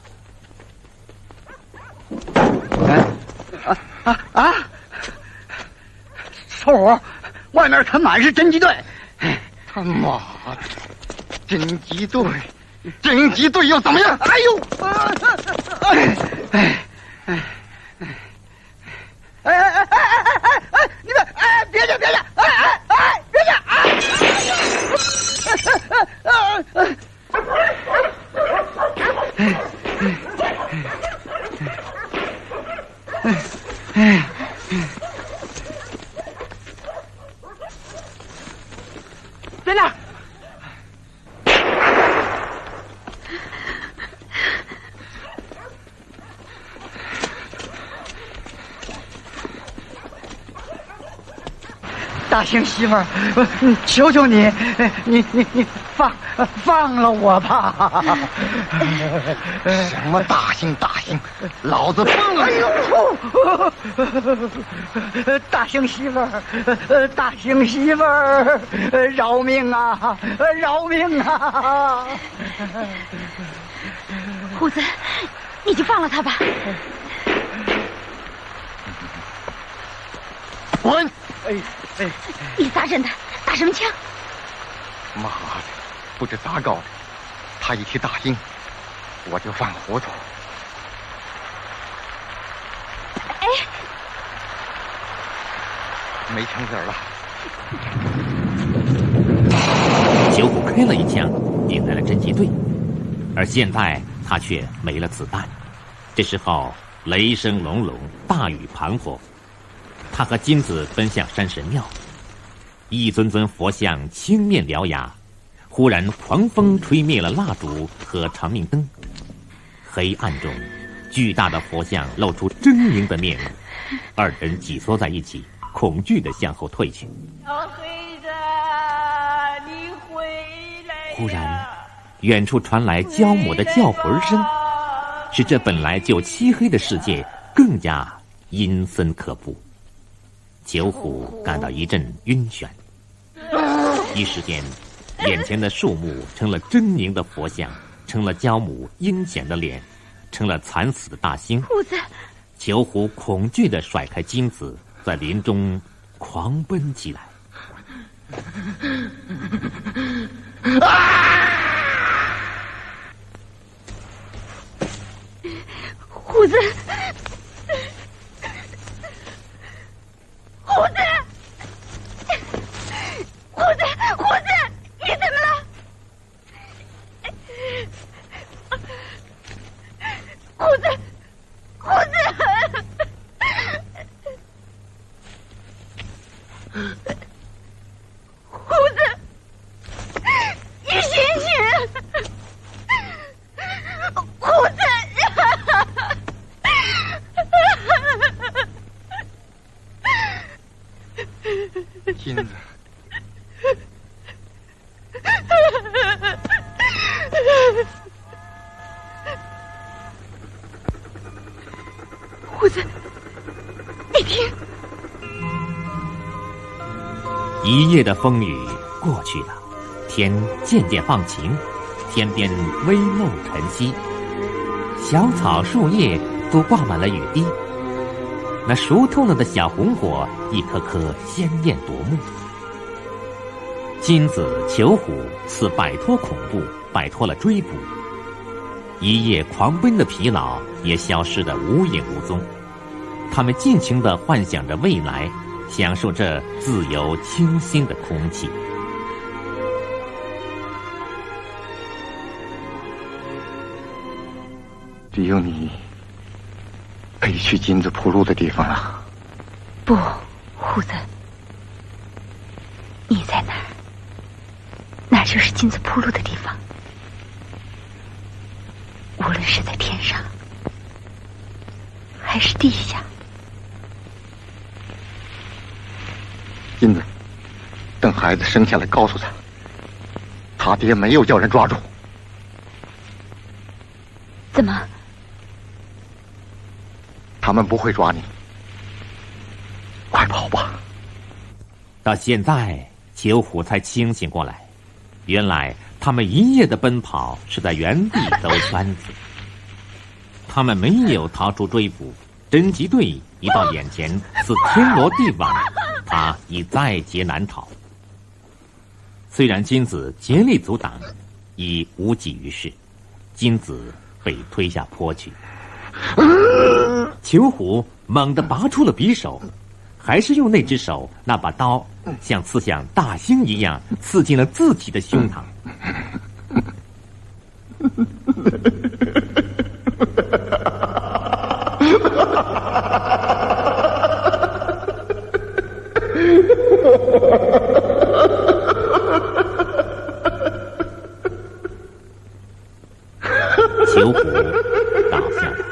臭虎，外面可满是侦缉队！他妈的，侦缉队又怎么样？哎呦！你们别去！别去！在哪？大兴媳妇儿，求求你，你放了我吧！什么大兴，老子疯了！哎呦！大兴媳妇儿，饶命啊！饶命啊！ 虎子，你就放了他吧。 滚！ 你咋整的？打什么枪？ 妈的，不知咋搞的，他一提大兴，我就犯糊涂。没枪子了。 九虎开了一枪，顶在了侦缉队，而现在他却没了子弹。这时候雷声隆隆，大雨滂沱，他和金子奔向山神庙，一尊尊佛像青面獠牙。忽然狂风吹灭了蜡烛和长明灯，黑暗中巨大的佛像露出狰狞的面目，二人挤缩在一起，恐惧地向后退去。 小黑子，你回来呀！ 忽然远处传来焦母的叫魂声，使这本来就漆黑的世界更加阴森可怖。九虎感到一阵晕眩，一时间眼前的树木成了狰狞的佛像，成了焦母阴险的脸，成了惨死的大兴。 虎子， 九虎恐惧地甩开金子，在林中狂奔起来。 虎子，虎子，虎子，虎子，你怎么了？虎子，虎子，虎子，你醒醒！虎子， 金子， 虎子，你听， 一夜的风雨过去了，天渐渐放晴，天边微露晨曦，小草树叶都挂满了雨滴，那熟透了的小红果一颗颗鲜艳夺目。金子、九虎似摆脱恐怖，摆脱了追捕，一夜狂奔的疲劳也消失得无影无踪。他们尽情地幻想着未来，享受着自由清新的空气。 只有你可以去金子铺路的地方了。 不，虎子，你在哪儿，那就是金子铺路的地方。无论是在天上还是地下。 金子，等孩子生下来告诉他， 他爹没有叫人抓住。 怎么？ 他们不会抓你，快跑吧！ 到现在，九虎才清醒过来，原来他们一夜的奔跑是在原地兜圈子。他们没有逃出追捕，侦缉队一到眼前，似天罗地网，他已在劫难逃。虽然金子竭力阻挡，已无济于事，金子被推下坡去。裘虎猛地拔出了匕首，还是用那只手那把刀，像刺向大兴一样，刺进了自己的胸膛。裘虎倒下了，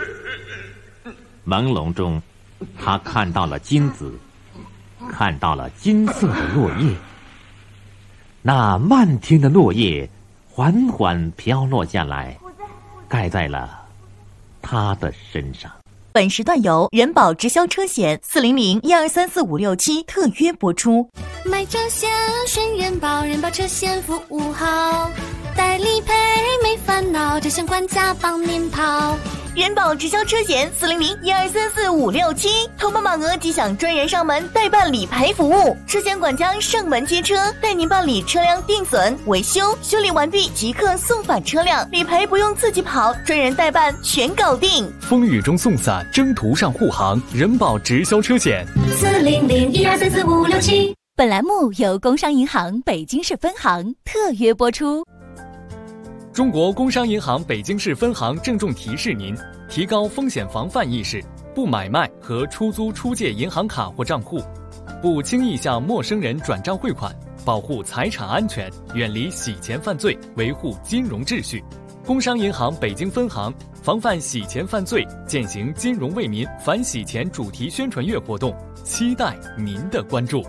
朦胧中，他看到了金子，看到了金色的落叶。那漫天的落叶缓缓飘落下来，盖在了他的身上。 本时段由人保直销车险400-1234567特约播出。 买车险选人保，人保车险服务好，代理赔没烦恼，车险管家帮您跑。 人保直销车险400-1234567，投保满额即享专人上门代办理赔服务，车险管家上门接车，带您办理车辆定损、维修，修理完毕即刻送返车辆，理赔不用自己跑，专人代办全搞定。 风雨中送伞，征途上护航，人保直销车险 400-1234567。 本栏目由工商银行北京市分行特约播出。 中国工商银行北京市分行郑重提示您：提高风险防范意识，不买卖和出租出借银行卡或账户，不轻易向陌生人转账汇款，保护财产安全，远离洗钱犯罪，维护金融秩序。工商银行北京分行防范洗钱犯罪，践行金融为民反洗钱主题宣传月活动，期待您的关注。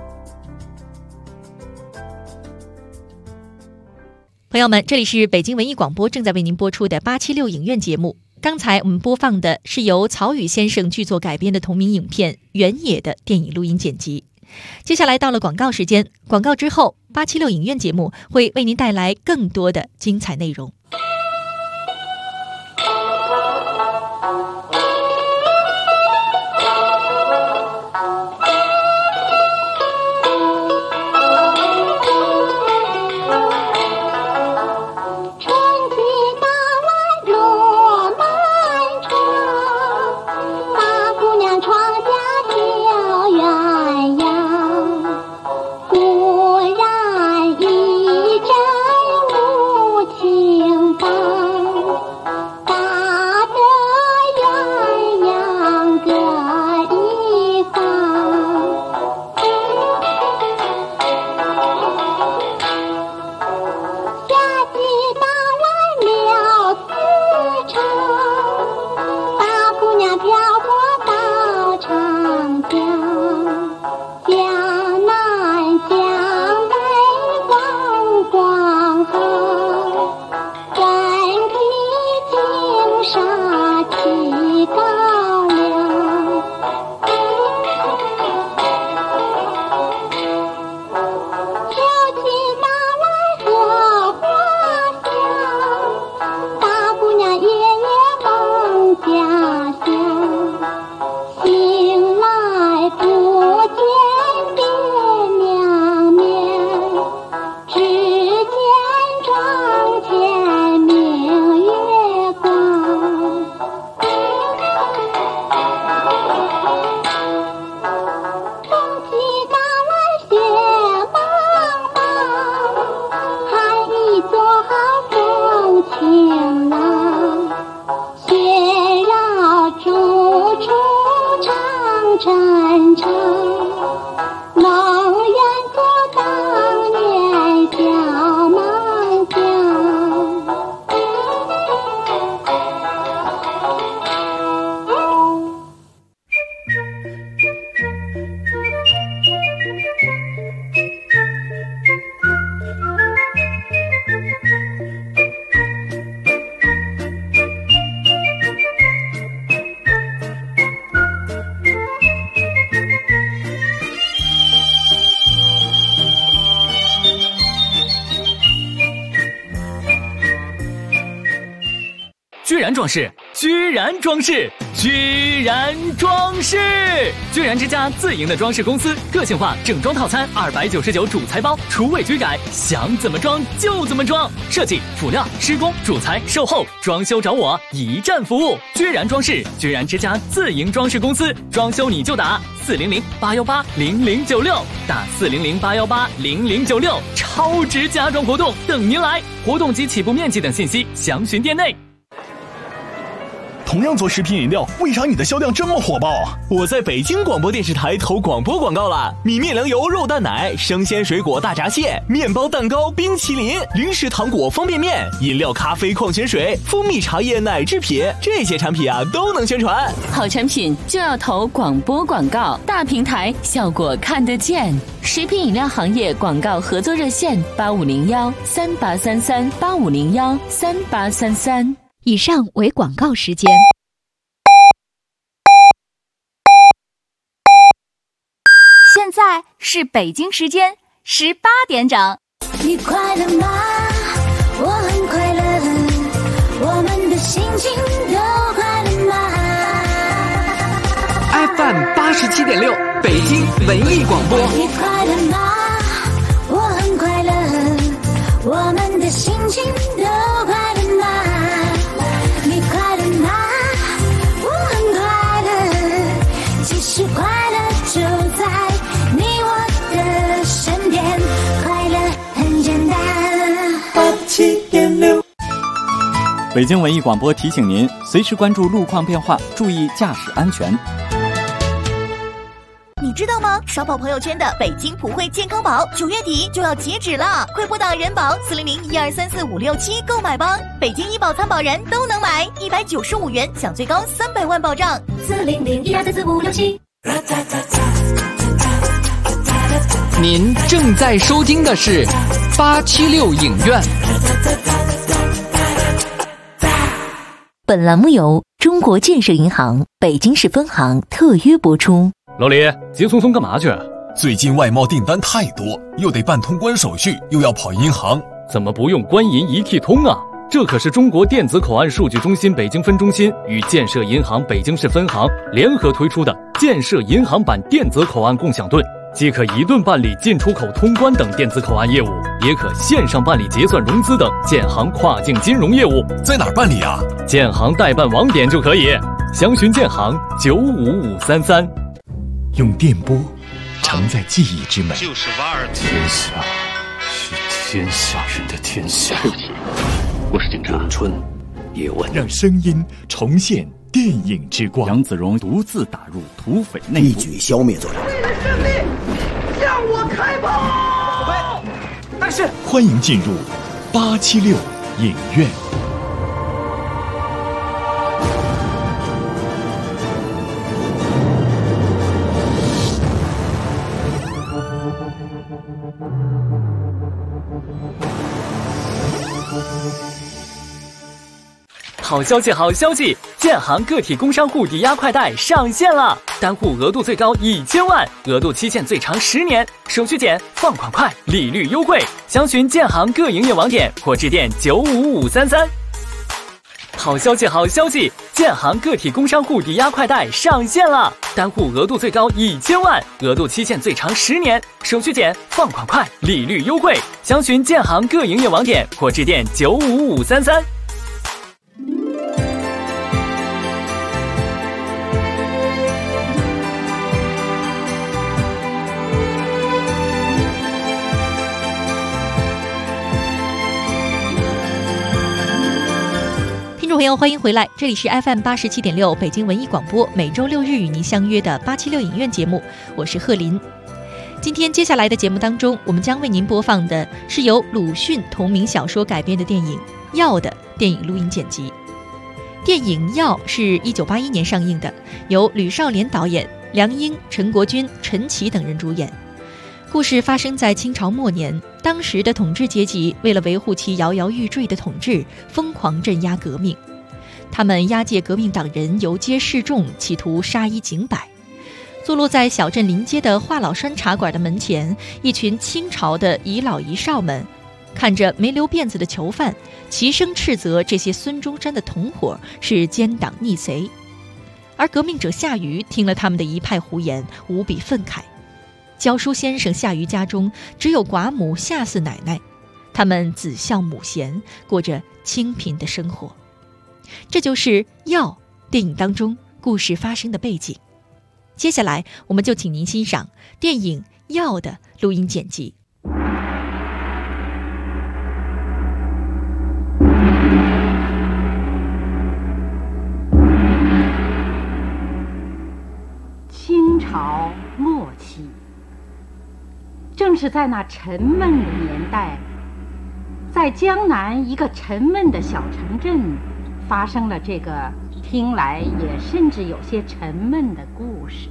朋友们，这里是北京文艺广播正在为您播出的876影院节目。刚才我们播放的是由曹禺先生剧作改编的同名影片《原野》的电影录音剪辑。接下来到了广告时间，广告之后876影院节目会为您带来更多的精彩内容。 果然一针无情。 居然装饰，居然装饰，居然装饰！居然之家自营的装饰公司，个性化整装套餐299主材包，厨卫居改，想怎么装就怎么装。设计、辅料、施工、主材、售后、装修找我，一站服务。居然装饰，居然之家自营装饰公司，装修你就打400-818-0096，打400-818-0096，超值家装活动等您来，活动及起步面积等信息详询店内。 同样做食品饮料，为啥你的销量这么火爆啊？ 我在北京广播电视台投广播广告了，米面粮油肉蛋奶、生鲜水果大闸蟹、面包蛋糕、冰淇淋、零食糖果方便面、饮料咖啡矿泉水、蜂蜜茶叶奶制品，这些产品啊都能宣传。 好产品就要投广播广告，大平台效果看得见。食品饮料行业广告合作热线8501-3833-8501-3833。 以上为广告时间。 现在是北京时间18点整。 你快乐吗？我很快乐，我们的心情都快乐吗 ？FM 87.6，北京文艺广播。 你快乐吗？我很快乐，我们的心情都快乐吗？你快乐吗？我很快乐，其实快乐就在你我的身边，快乐很简单。87.6， 北京文艺广播提醒您，随时关注路况变化，注意驾驶安全。 你知道吗？刷爆朋友圈的北京普惠健康宝9月底就要截止了，快拨打人保400-1234-567购买吧！北京医保参保人都能买，195元享最高300万保障。 400-1234-567。 您正在收听的是876影院。 本栏目由中国建设银行北京市分行特约播出。 老李，急匆匆干嘛去？ 最近外贸订单太多，又得办通关手续，又要跑银行， 怎么不用官银一体通啊？这可是中国电子口岸数据中心北京分中心与建设银行北京市分行联合推出的建设银行版电子口岸共享盾，既可一盾办理进出口通关等电子口岸业务，也可线上办理结算融资等建行跨境金融业务。 在哪儿办理啊？ 建行代办网点就可以，详询建行95533。 用电波承载记忆之美。 就是瓦尔天下是天下人的天下。 对不起，我是警察。 咏春，叶问， 让声音重现电影之光。 杨子荣独自打入土匪内部， 一举消灭作战。 为了胜利，向我开炮！ 但是，欢迎进入876影院。 好消息，好消息！建行个体工商户抵押快贷上线了，单户额度最高1000万，额度期限最长10年，手续简，放款快，利率优惠。详询建行各营业网点或致电95533。好消息，好消息！建行个体工商户抵押快贷上线了，单户额度最高1000万，额度期限最长10年，手续简，放款快，利率优惠。详询建行各营业网点或致电95533。 听众朋友，欢迎回来，这里是 FM 87.6北京文艺广播，每周6日与您相约的876影院节目，我是贺林。今天接下来的节目当中，我们将为您播放的是由鲁迅同名小说改编的电影《药》的电影录音剪辑。电影《药》是1981年上映的，由吕少莲导演，梁英、陈国军、陈琦等人主演。故事发生在清朝末年，当时的统治阶级为了维护其摇摇欲坠的统治，疯狂镇压革命。他们押解革命党人游街示众，企图杀一儆百。坐落在小镇临街的华老栓茶馆的门前，一群清朝的遗老遗少们看着没留辫子的囚犯，齐声斥责这些孙中山的同伙是奸党逆贼。而革命者夏禹听了他们的一派胡言，无比愤慨。教书先生夏禹家中只有寡母夏四奶奶，他们子孝母贤，过着清贫的生活。这就是《药》电影当中故事发生的背景。接下来我们就请您欣赏电影《药》的录音剪辑。 清朝末期，正是在那沉闷的年代，在江南一个沉闷的小城镇，发生了这个听来也甚至有些沉闷的故事。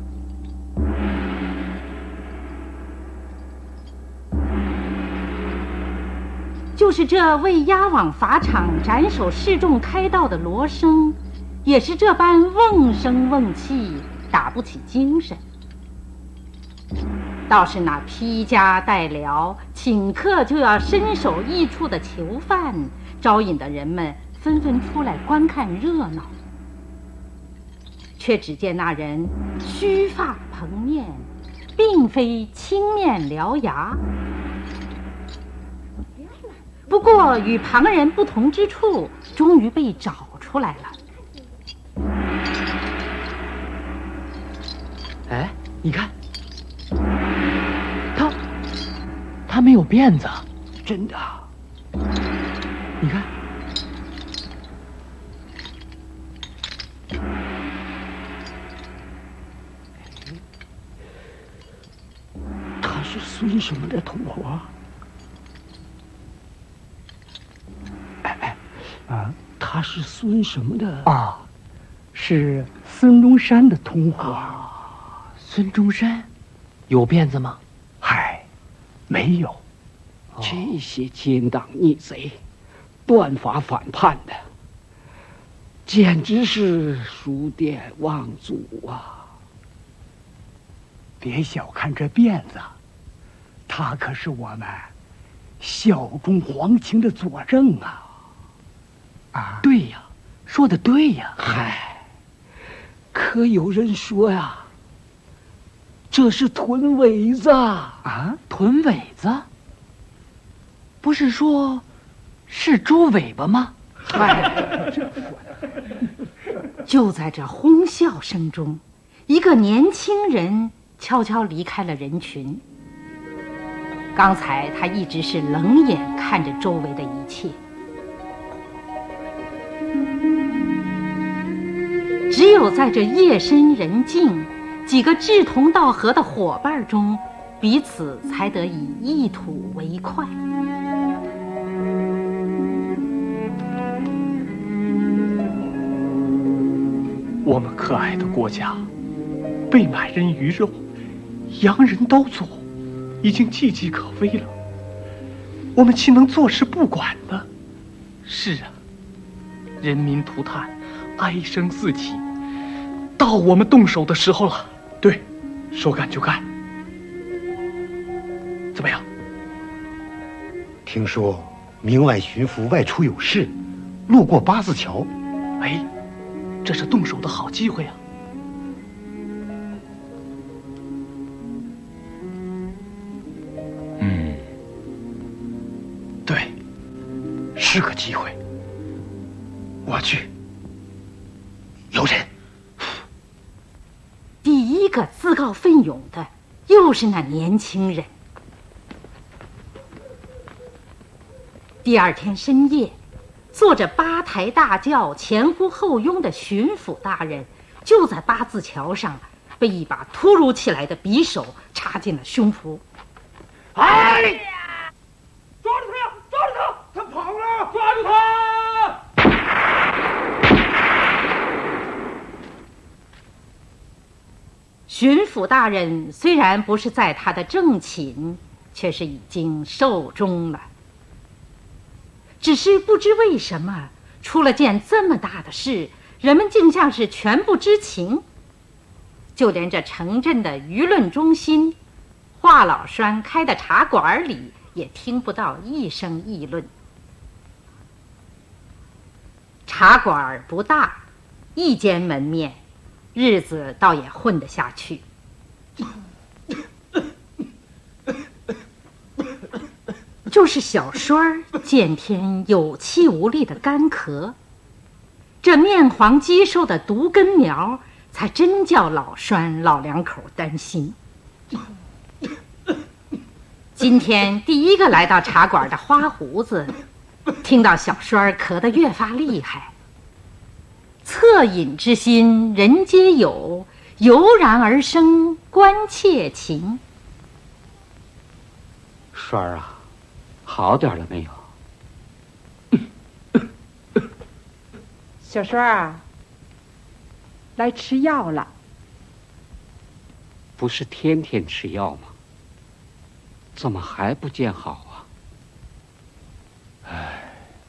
就是这为押往法场斩首示众开道的罗生，也是这般瓮声瓮气，打不起精神。倒是那披枷带镣顷刻就要身首异处的囚犯，招引的人们纷纷出来观看热闹。却只见那人须发蓬面，并非青面獠牙。不过与旁人不同之处终于被找出来了。 哎，你看，他没有辫子，真的。你看，他是孙什么的同伙？他是孙什么的啊？是孙中山的同伙。孙中山有辫子吗？嗨，没有。这些奸党逆贼，断法反叛的，简直是书典望祖啊！别小看这辫子，它可是我们效忠皇亲的佐证啊！啊，对呀，说的对呀。嗨，可有人说呀，这是臀尾子啊！臀尾子？不是说是猪尾巴吗？嗨， 就在这哄笑声中，一个年轻人悄悄离开了人群。刚才他一直是冷眼看着周围的一切，只有在这夜深人静，几个志同道合的伙伴中，彼此才得以一吐为快。 我们可爱的国家被满人鱼肉，洋人刀俎，已经岌岌可危了，我们岂能坐视不管呢？是啊，人民涂炭，哀声四起，到我们动手的时候了。对，说干就干。怎么样？ 听说明外巡抚外出有事，路过八字桥。 哎，这是动手的好机会啊！对，是个机会。我去。有人。 第一个自告奋勇的又是那年轻人。第二天深夜，坐着八抬大轿前呼后拥的巡抚大人，就在八字桥上被一把突如其来的匕首插进了胸脯。 哎！抓住他呀！抓住他！他跑了！抓住他！ 巡抚大人虽然不是在他的正寝，却是已经寿终了。只是不知为什么，出了件这么大的事，人们竟像是全不知情。就连这城镇的舆论中心，华老栓开的茶馆里， 也听不到一声议论。茶馆不大，一间门面，日子倒也混得下去。就是小栓儿见天有气无力的干咳，这面黄肌瘦的毒根苗，才真叫老栓老两口担心。今天第一个来到茶馆的花胡子，听到小栓咳得越发厉害，恻隐之心人皆有，油然而生关切情。 栓儿啊，好点了没有？ 小栓啊，来吃药了。 不是天天吃药吗？怎么还不见好啊？哎，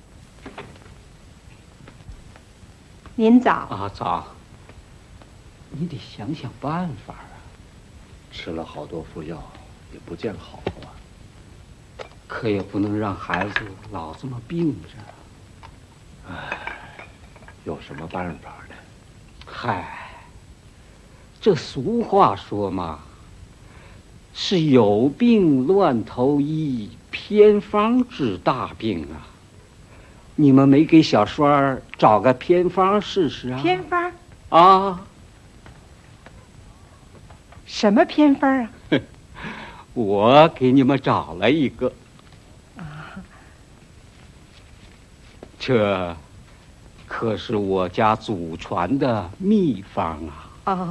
您早啊，早。你得想想办法啊。 吃了好多副药，也不见好啊。 可也不能让孩子老这么病着。 哎，有什么办法呢？ 嗨，这俗话说嘛，是有病乱投医，偏方治大病啊。你们没给小栓儿找个偏方试试啊？ 偏方啊？ 什么偏方啊？ 我给你们找了一个。这可是我家祖传的秘方啊！ 哦，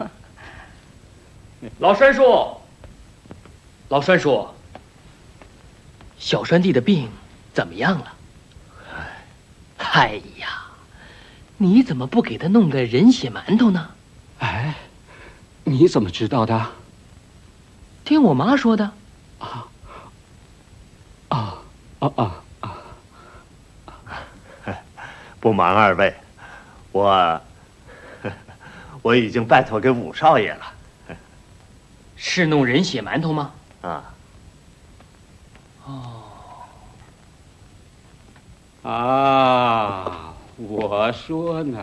老栓叔，老栓叔，小栓弟的病怎么样了？哎呀，你怎么不给他弄个人血馒头呢？ 哎，你怎么知道的？ 听我妈说的。 不瞒二位，我已经拜托给武少爷了。 是弄人血馒头吗？ 啊。 啊，我说呢，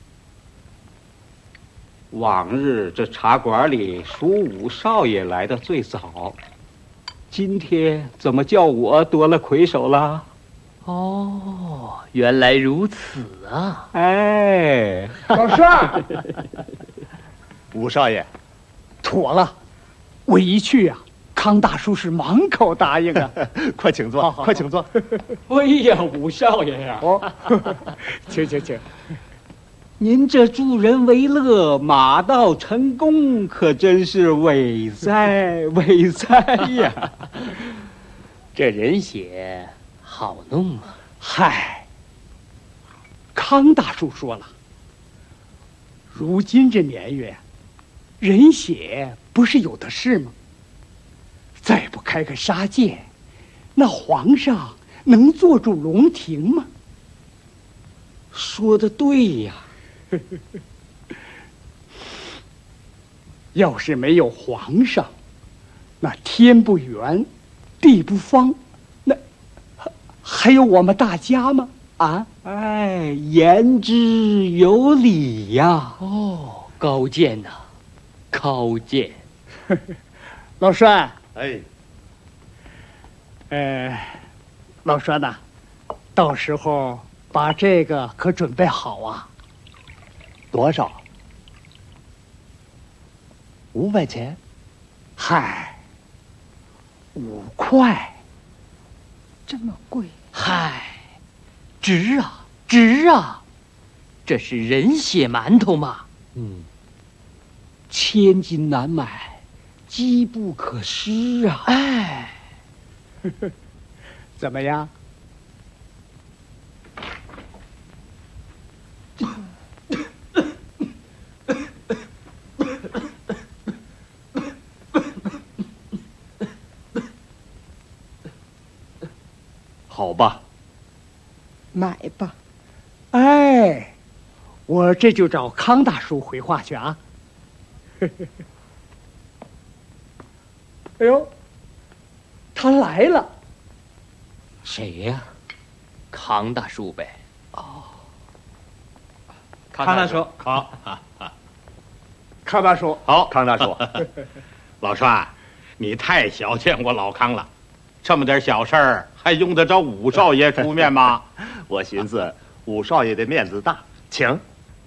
往日这茶馆里属武少爷来的最早，今天怎么叫我夺了魁首了？ 哦，原来如此啊！ 哎， 老栓， 武少爷， 妥了，我一去啊，康大叔是满口答应啊！ 快请坐，快请坐。 哎呀，武少爷呀！请。您这助人为乐、马到成功，可真是伟哉伟哉呀！ 这人血好弄啊！ 嗨，康大叔说了，如今这年月，人血不是有的是吗？再不开个杀戒，那皇上能坐住龙庭吗？说的对呀。要是没有皇上，那天不圆，地不方，那还有我们大家吗？啊，哎，言之有理呀。 哦，高见呐，高见。 老栓， 哎， 老栓呐，到时候把这个可准备好啊。 多少？500钱？ 嗨，5块， 这么贵？ 嗨，值啊，值啊！这是人血馒头嘛。 千金难买，机不可失啊！ 哎， 怎么样？ 好吧， 买吧。 哎，我这就找康大叔回话去啊。哎呦， 他来了。 谁呀？康大叔呗。 哦， 康大叔， 好， 康大叔， 好，康大叔。老帅，你太小见过老康了，这么点小事儿还用得着武少爷出面吗？我寻思武少爷的面子大，请。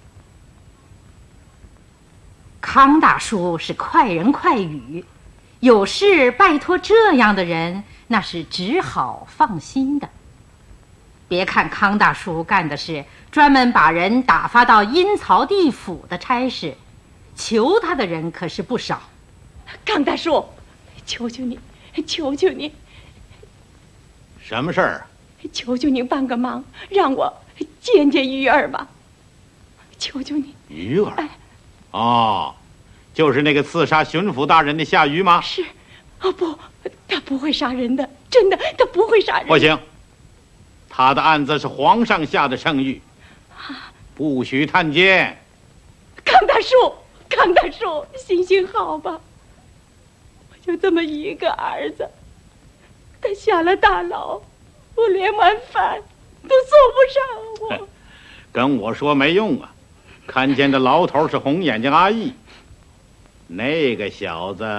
康大叔是快人快语，有事拜托这样的人，那是只好放心的。别看康大叔干的是专门把人打发到阴曹地府的差事，求他的人可是不少。 康大叔，求求你，求求你， 什么事儿？ 求求您帮个忙，让我见见鱼儿吧。求求你。 鱼儿。哦，就是那个刺杀巡抚大人的夏鱼吗？ 是。哦不，他不会杀人的，真的，他不会杀人。 不行，他的案子是皇上下的圣谕，不许探监。 康大叔，康大叔，行行好吧。我就这么一个儿子，他下了大牢，我连碗饭都送不上我。 跟我说没用啊！看见的牢头是红眼睛阿义，那个小子，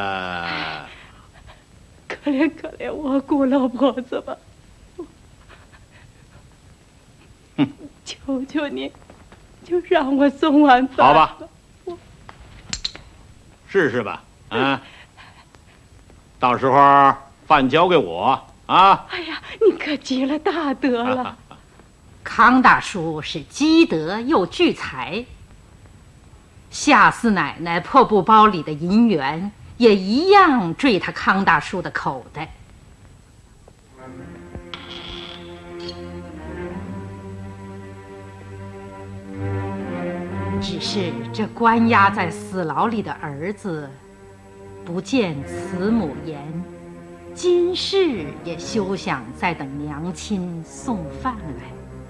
可怜可怜我姑老婆子吧！求求你，就让我送碗饭。 好吧，试试吧，啊！到时候饭交给我啊！ 哎呀，你可积了大德了。 康大叔是积德又聚财，夏四奶奶破布包里的银元也一样坠他康大叔的口袋。只是这关押在死牢里的儿子，不见慈母颜，今世也休想再等娘亲送饭来。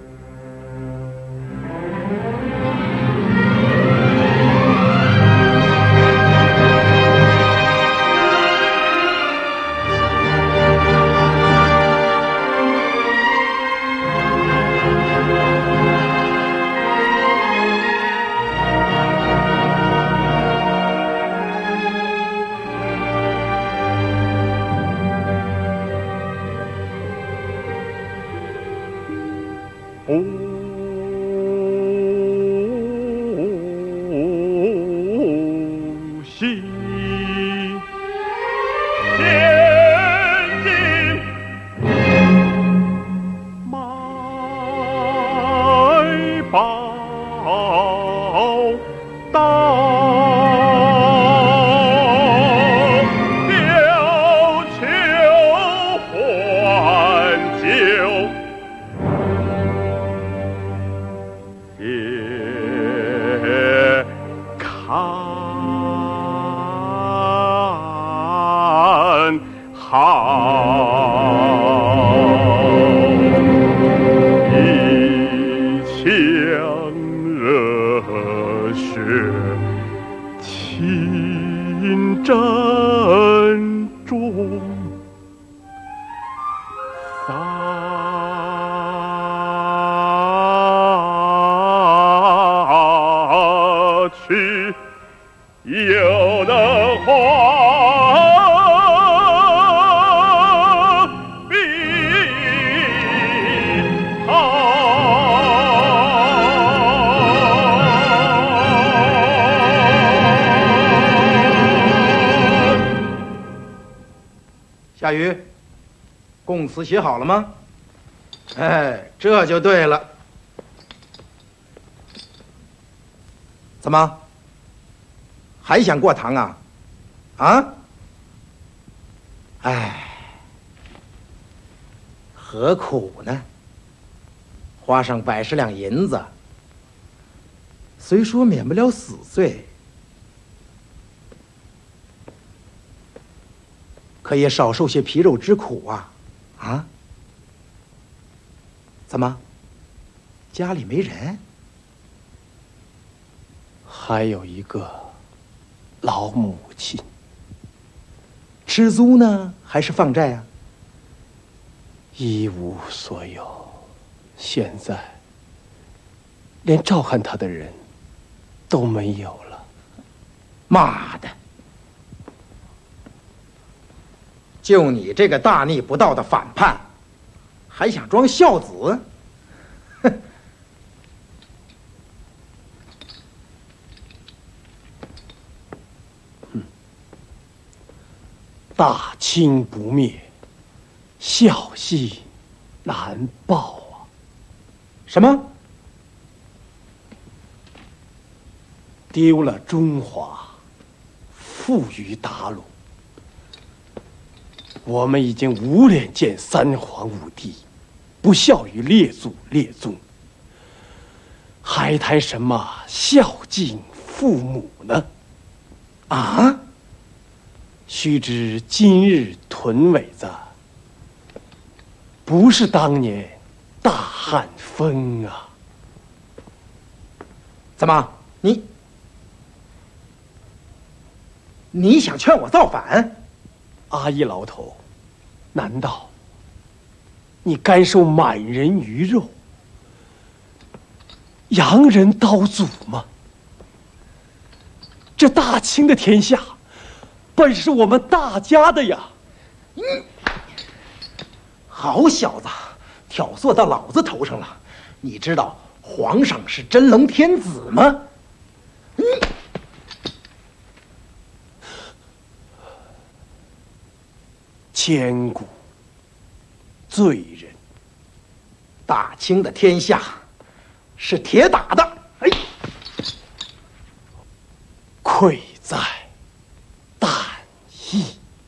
夏雨，供词写好了吗？哎，这就对了。怎么？还想过堂啊？啊？哎，何苦呢？花上100两银子，虽说免不了死罪，可也少受些皮肉之苦啊！啊？怎么？家里没人？还有一个老母亲。吃租呢，还是放债啊？ 一无所有，现在连照看他的人都没有了。 妈的！就你这个大逆不道的反叛，还想装孝子？哼！ 大清不灭，孝息难报啊！ 什么？ 丢了中华，负于鞑虏。我们已经无脸见三皇五帝，不孝于列祖列宗，还谈什么孝敬父母呢？ 啊！ 须知今日屯尾子，不是当年大汉风啊！ 怎么，你想劝我造反？ 阿义老头，难道你甘受满人鱼肉，洋人刀俎吗？这大清的天下本是我们大家的呀！ 好小子，挑唆到老子头上了！你知道皇上是真龙天子吗？ 千古罪人， 大清的天下是铁打的， 愧在旦夕。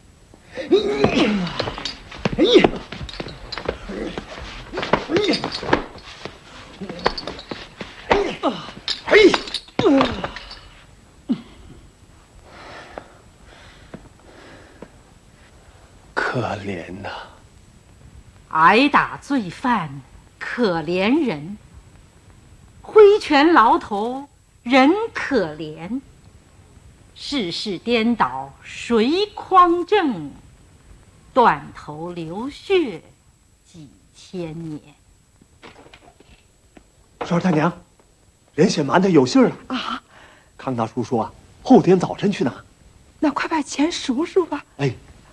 可怜呐！ 挨打罪犯，可怜人；挥拳牢头，人可怜。世事颠倒，谁匡正？断头流血，几千年。 双儿大娘，人血馒头有信儿了啊！ 康大叔说啊，后天早晨去拿。 那快把钱数数吧。 哎。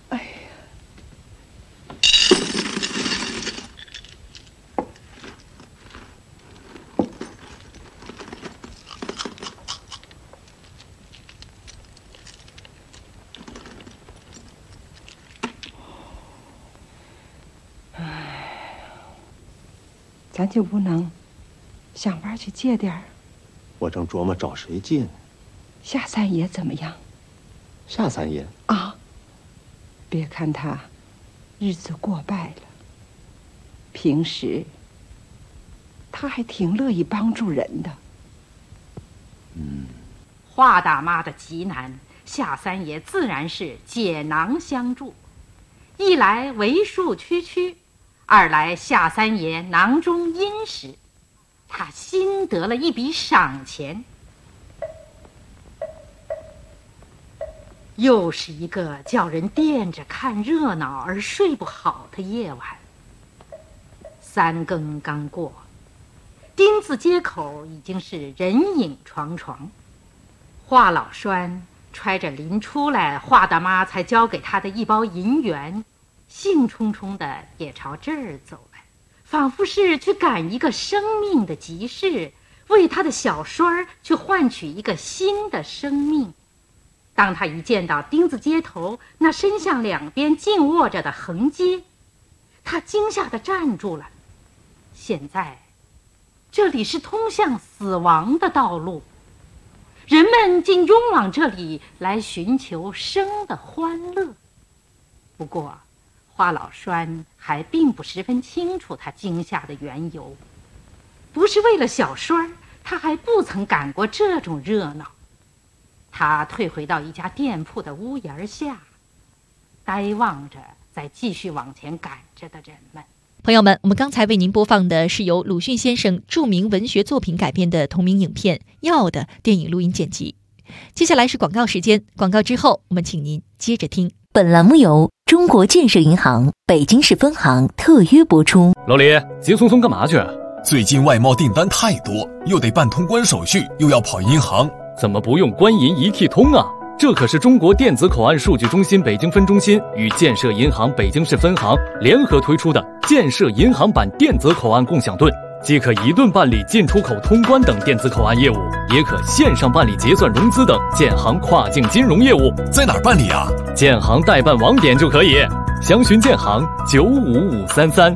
咱就不能想法去借点儿？ 我正琢磨找谁借呢。 夏三爷怎么样？ 夏三爷啊，别看他日子过败了，平时他还挺乐意帮助人的。 华大妈的急难，夏三爷自然是解囊相助。一来为数区区，二来夏三爷囊中殷实，他新得了一笔赏钱。又是一个叫人惦着看热闹而睡不好的夜晚。3更刚过，丁字街口已经是人影幢幢。华老栓揣着临出来华大妈才交给他的一包银元，兴冲冲的也朝这儿走来，仿佛是去赶一个生命的急事，为他的小栓去换取一个新的生命。当他一见到丁字街头那伸向两边紧握着的横街，他惊吓地站住了。现在这里是通向死亡的道路，人们竟拥往这里来寻求生的欢乐。不过华老栓还并不十分清楚他惊吓的缘由，不是为了小栓，他还不曾赶过这种热闹。他退回到一家店铺的屋檐下，呆望着在继续往前赶着的人们。 朋友们，我们刚才为您播放的是由鲁迅先生著名文学作品改编的同名影片《药》的电影录音剪辑。接下来是广告时间，广告之后我们请您接着听。 本栏目由中国建设银行北京市分行特约播出。 老李，急匆匆干嘛去？ 最近外贸订单太多，又得办通关手续，又要跑银行， 怎么不用关银一体通啊？这可是中国电子口岸数据中心北京分中心与建设银行北京市分行联合推出的建设银行版电子口岸共享盾，既可一盾办理进出口通关等电子口岸业务，也可线上办理结算融资等建行跨境金融业务。 在哪儿办理啊？ 建行代办网点就可以，详询建行95533。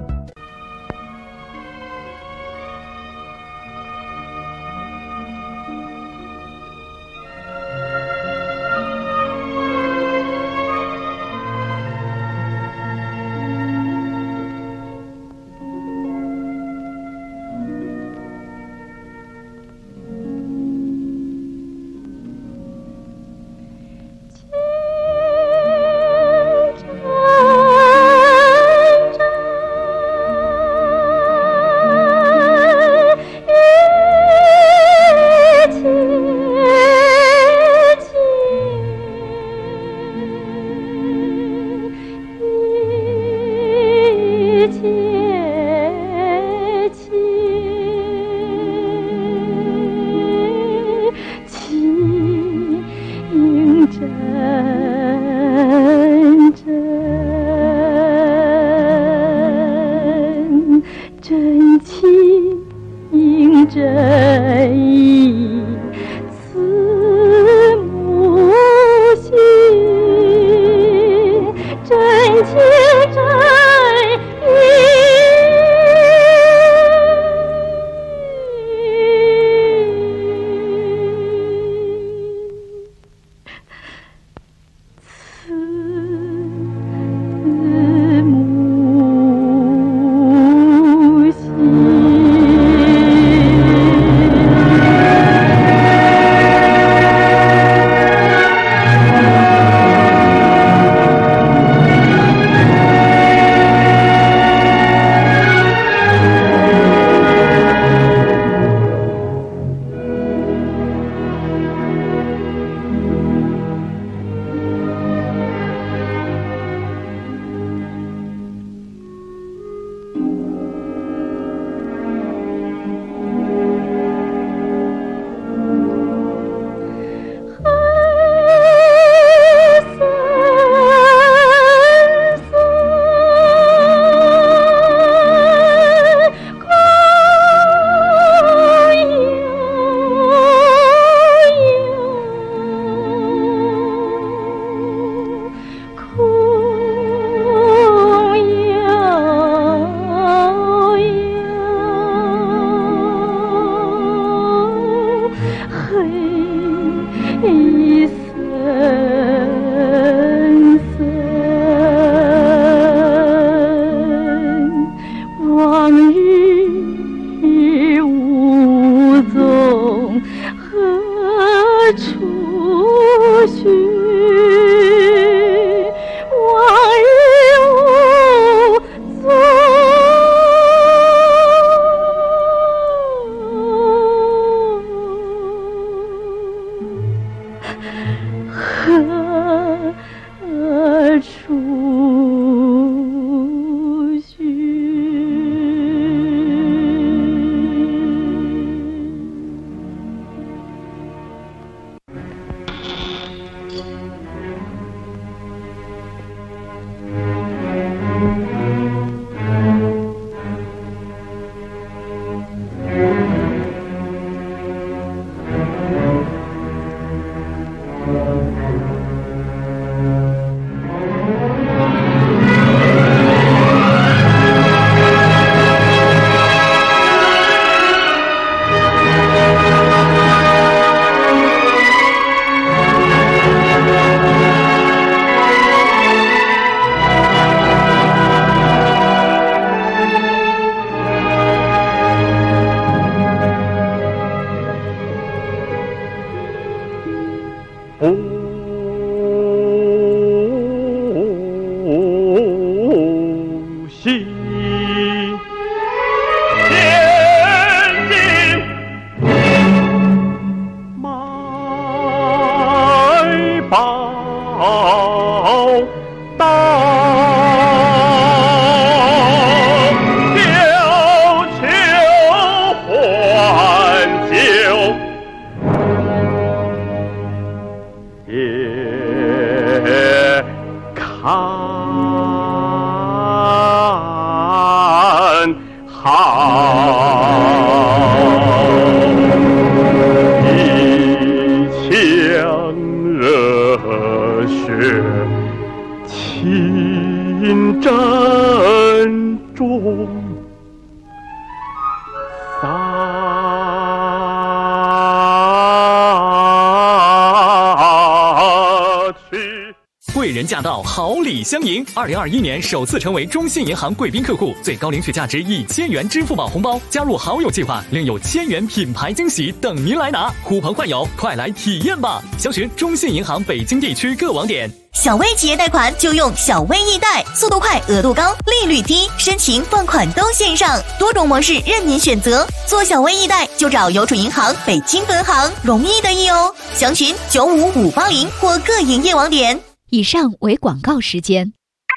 人驾到，好礼相迎。2021年首次成为中信银行贵宾客户，最高领取价值1000元支付宝红包。加入好友计划，另有1000元品牌惊喜等您来拿。呼朋唤友，快来体验吧！详询中信银行北京地区各网点。 小微企业贷款就用小微易贷，速度快，额度高，利率低，申请放款都线上，多种模式任您选择。做小微易贷就找邮储银行北京分行，容易的易哦。详询95580或各营业网点。 以上为广告时间。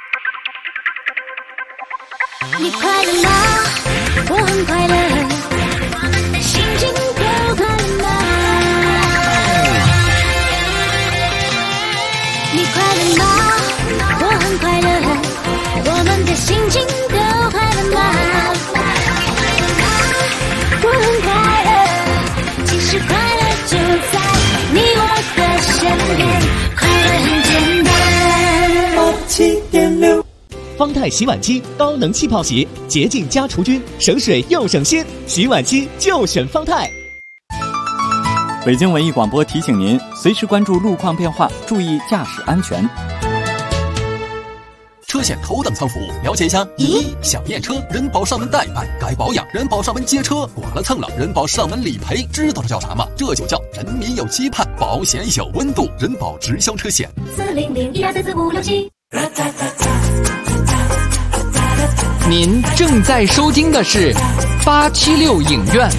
你快乐吗？我很快乐，我们的心情都快乐吗？你快乐吗？我很快乐，我们的心情都快乐吗？我很快乐，其实快乐就在你我的身边，快乐很简单。 87.6方太洗碗机高能气泡洗，洁净加除菌，省水又省心，洗碗机就选方太。 北京文艺广播提醒您，随时关注路况变化，注意驾驶安全。 车险头等舱服务，了解一下。1. 小验车，人保上门代办，该保养；人保上门接车，剐了蹭了，人保上门理赔。知道这叫啥吗？这就叫人民有期盼，保险有温度。人保直销车险。 40012444567。 您正在收听的是876影院。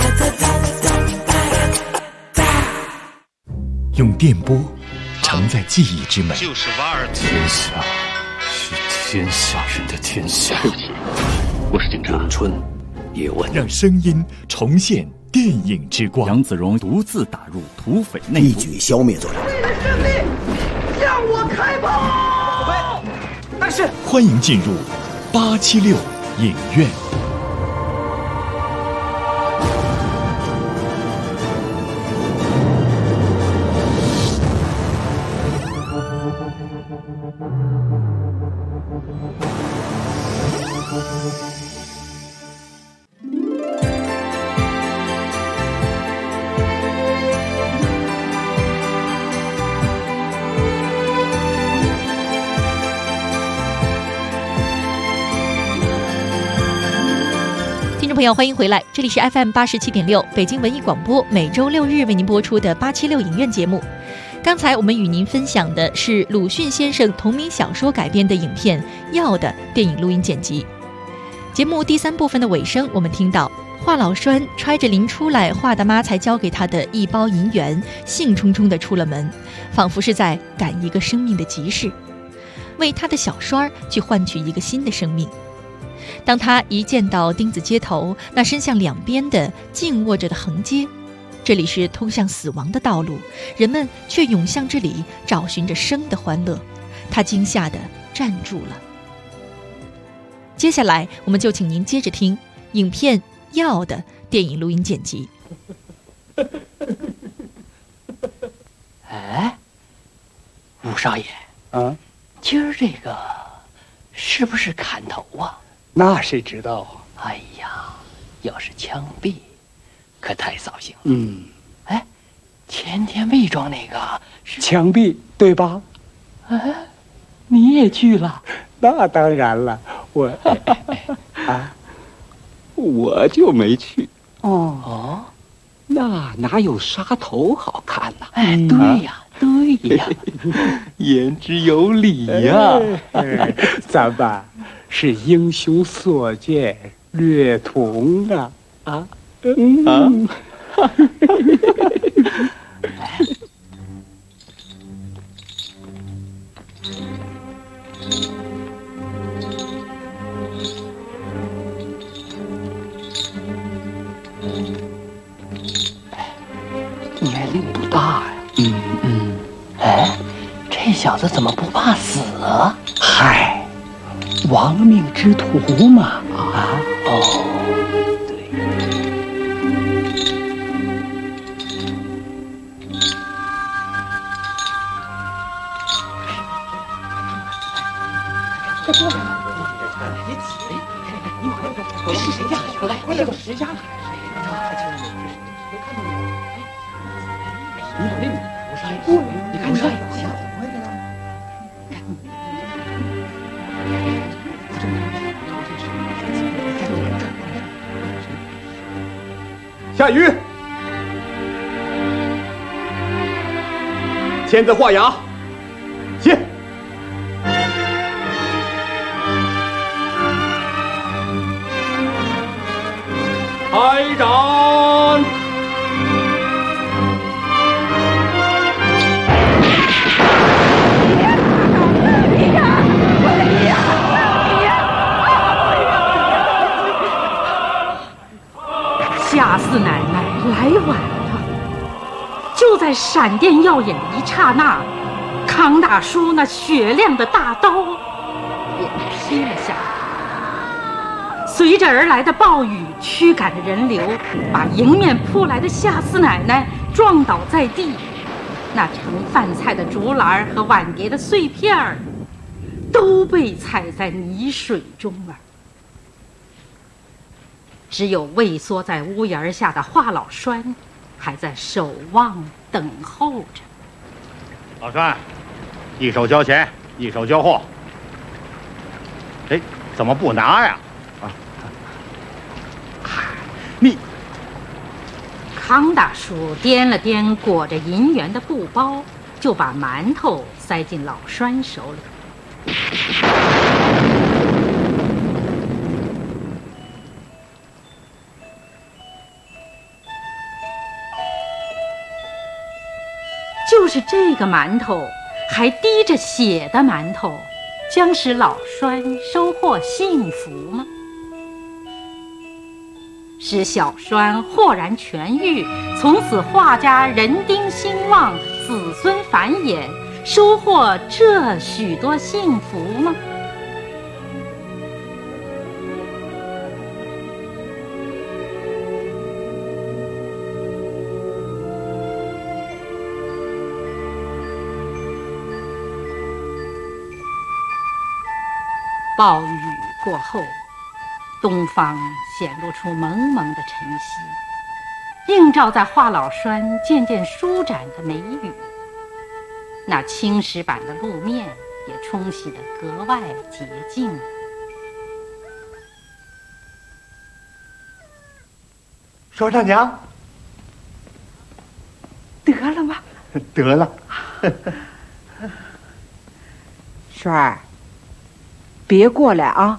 用电波承载记忆之美， 就是瓦尔天下是天下人的天下。 我是警察。 咏春叶问，让声音重现电影之光。 杨子荣独自打入土匪内部， 一举消灭作者。 为了胜利，向我开炮！但是， 欢迎进入876影院。 朋友，欢迎回来，这里是 FM 87.6北京文艺广播，每周6日为您播出的876影院节目。刚才我们与您分享的是鲁迅先生同名小说改编的影片《药》的电影录音剪辑。节目第3部分的尾声，我们听到华老栓揣着临出来华大妈才交给他的1包银元，兴冲冲地出了门，仿佛是在赶一个生命的急事，为他的小栓去换取一个新的生命。当他一见到丁字街头那伸向两边的静卧着的横街，这里是通向死亡的道路，人们却涌向这里找寻着生的欢乐，他惊吓地站住了。接下来我们就请您接着听影片《药》的电影录音剪辑。 哎，吴少爷啊，今儿这个是不是砍头啊？ 那谁知道啊？ 哎呀，要是枪毙，可太扫兴了。哎，前天魏庄那个是枪毙对吧？ 哎，你也去了？ 那当然了，我我就没去。 哦， 那哪有杀头好看呢？ 哎，对呀，对呀， 言之有理呀。咱们是英雄所见略同啊！ 年龄不大呀。哎，这小子怎么不怕死啊？ 嗨。亡命之徒嘛， 对。 这过来了，别急，你快是谁家？来，这个谁家？你好，吴少爷，你看这小伙子呢？ 下雨。签字画押，写。开展。 夏四奶奶来晚了，就在闪电耀眼的一刹那，康大叔那雪亮的大刀也劈了下来。随着而来的暴雨驱赶的人流，把迎面扑来的夏四奶奶撞倒在地，那盛饭菜的竹篮和碗碟的碎片儿都被踩在泥水中了。只有畏缩在屋檐下的华老栓还在守望等候着。 老栓，一手交钱，一手交货。哎，怎么不拿呀？你。 康大叔掂了掂裹着银元的布包，就把馒头塞进老栓手里。就是这个馒头，还滴着血的馒头，将使老栓收获幸福吗？使小栓豁然痊愈，从此华家人丁兴旺，子孙繁衍，收获这许多幸福吗？暴雨过后，东方显露出蒙蒙的晨曦，映照在华老栓渐渐舒展的眉宇。那青石板的路面也冲洗得格外洁净。 双上娘， 得了吗？ 得了。 栓儿，别过来啊！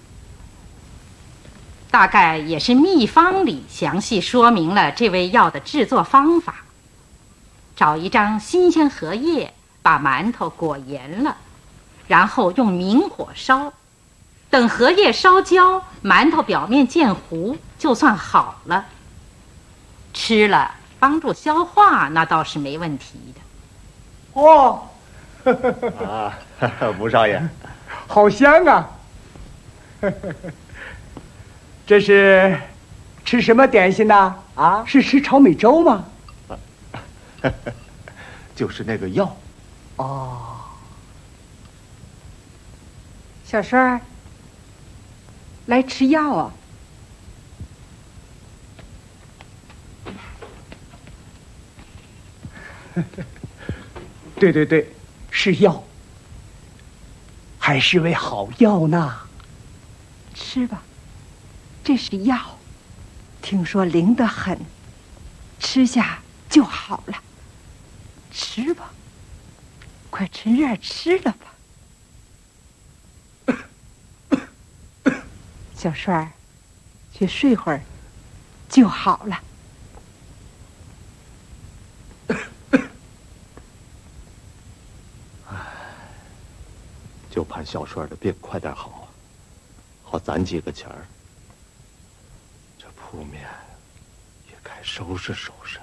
大概也是秘方里详细说明了这味药的制作方法。找一张新鲜荷叶，把馒头裹严了，然后用明火烧，等荷叶烧焦，馒头表面见糊，就算好了。吃了帮助消化，那倒是没问题的。 哦， 啊，吴少爷， 好香啊！这是吃什么点心呢？啊，是吃炒米粥吗？ 就是那个药。 哦， 小栓儿，来吃药啊！ 对对对，是药，还是味好药呢。 吃吧，这是药，听说灵得很，吃下就好了。吃吧，快趁热吃了吧。小栓儿，去睡会儿就好了。 就盼小栓的病快点好，好攒几个钱儿。这铺面也该收拾收拾了。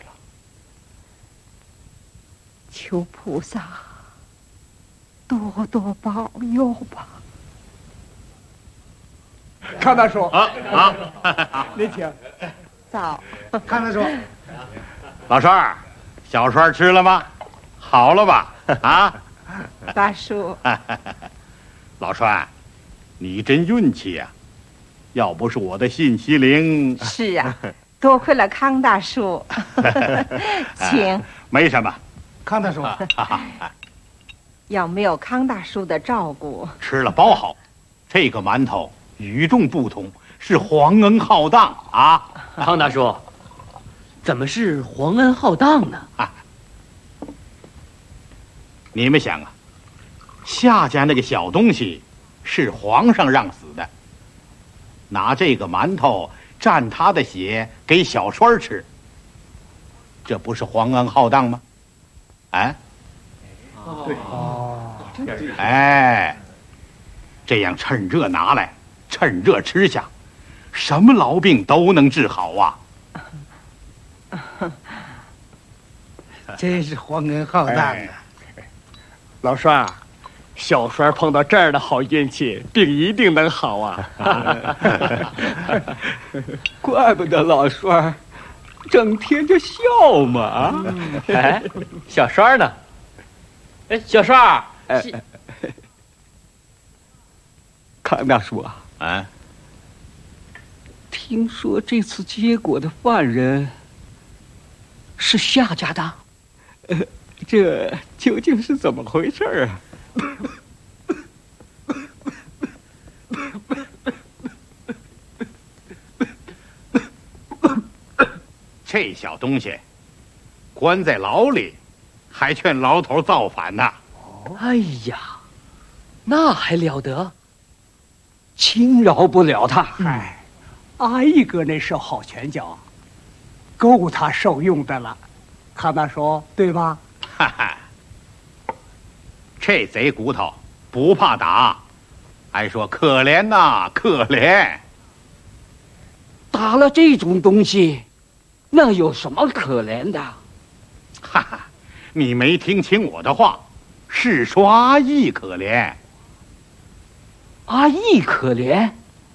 求菩萨多多保佑吧。 康大叔啊， 您请。 早， 康大叔。 老栓儿，小栓吃了吗？好了吧？啊， 大叔。 老栓，你真运气呀！要不是我的信息灵， 是啊，多亏了康大叔。请。 没什么， 康大叔。 要没有康大叔的照顾， 吃了包好。这个馒头与众不同，是皇恩浩荡啊！ 康大叔， 怎么是皇恩浩荡呢？ 你们想啊，夏家那个小东西是皇上让死的，拿这个馒头蘸他的血给小栓吃，这不是皇恩浩荡吗？哎，这样趁热拿来，趁热吃下，什么痨病都能治好啊！ 真是皇恩浩荡啊！ 老栓，小栓碰到这儿的好运气，病一定能好啊！ 怪不得老栓整天就笑嘛啊！ 哎，小栓呢？哎，小栓， 康大叔啊， 听说这次结果的犯人是夏家的，这究竟是怎么回事啊？ 这小东西关在牢里，还劝牢头造反呢。 哎呀，那还了得！ 轻饶不了他。阿义哥那手好拳脚，够他受用的了。康大叔，对吧？ 哈哈，这贼骨头不怕打，还说可怜呐，可怜。 打了这种东西，那有什么可怜的？ 哈哈，你没听清我的话，是说阿义可怜。 阿义可怜？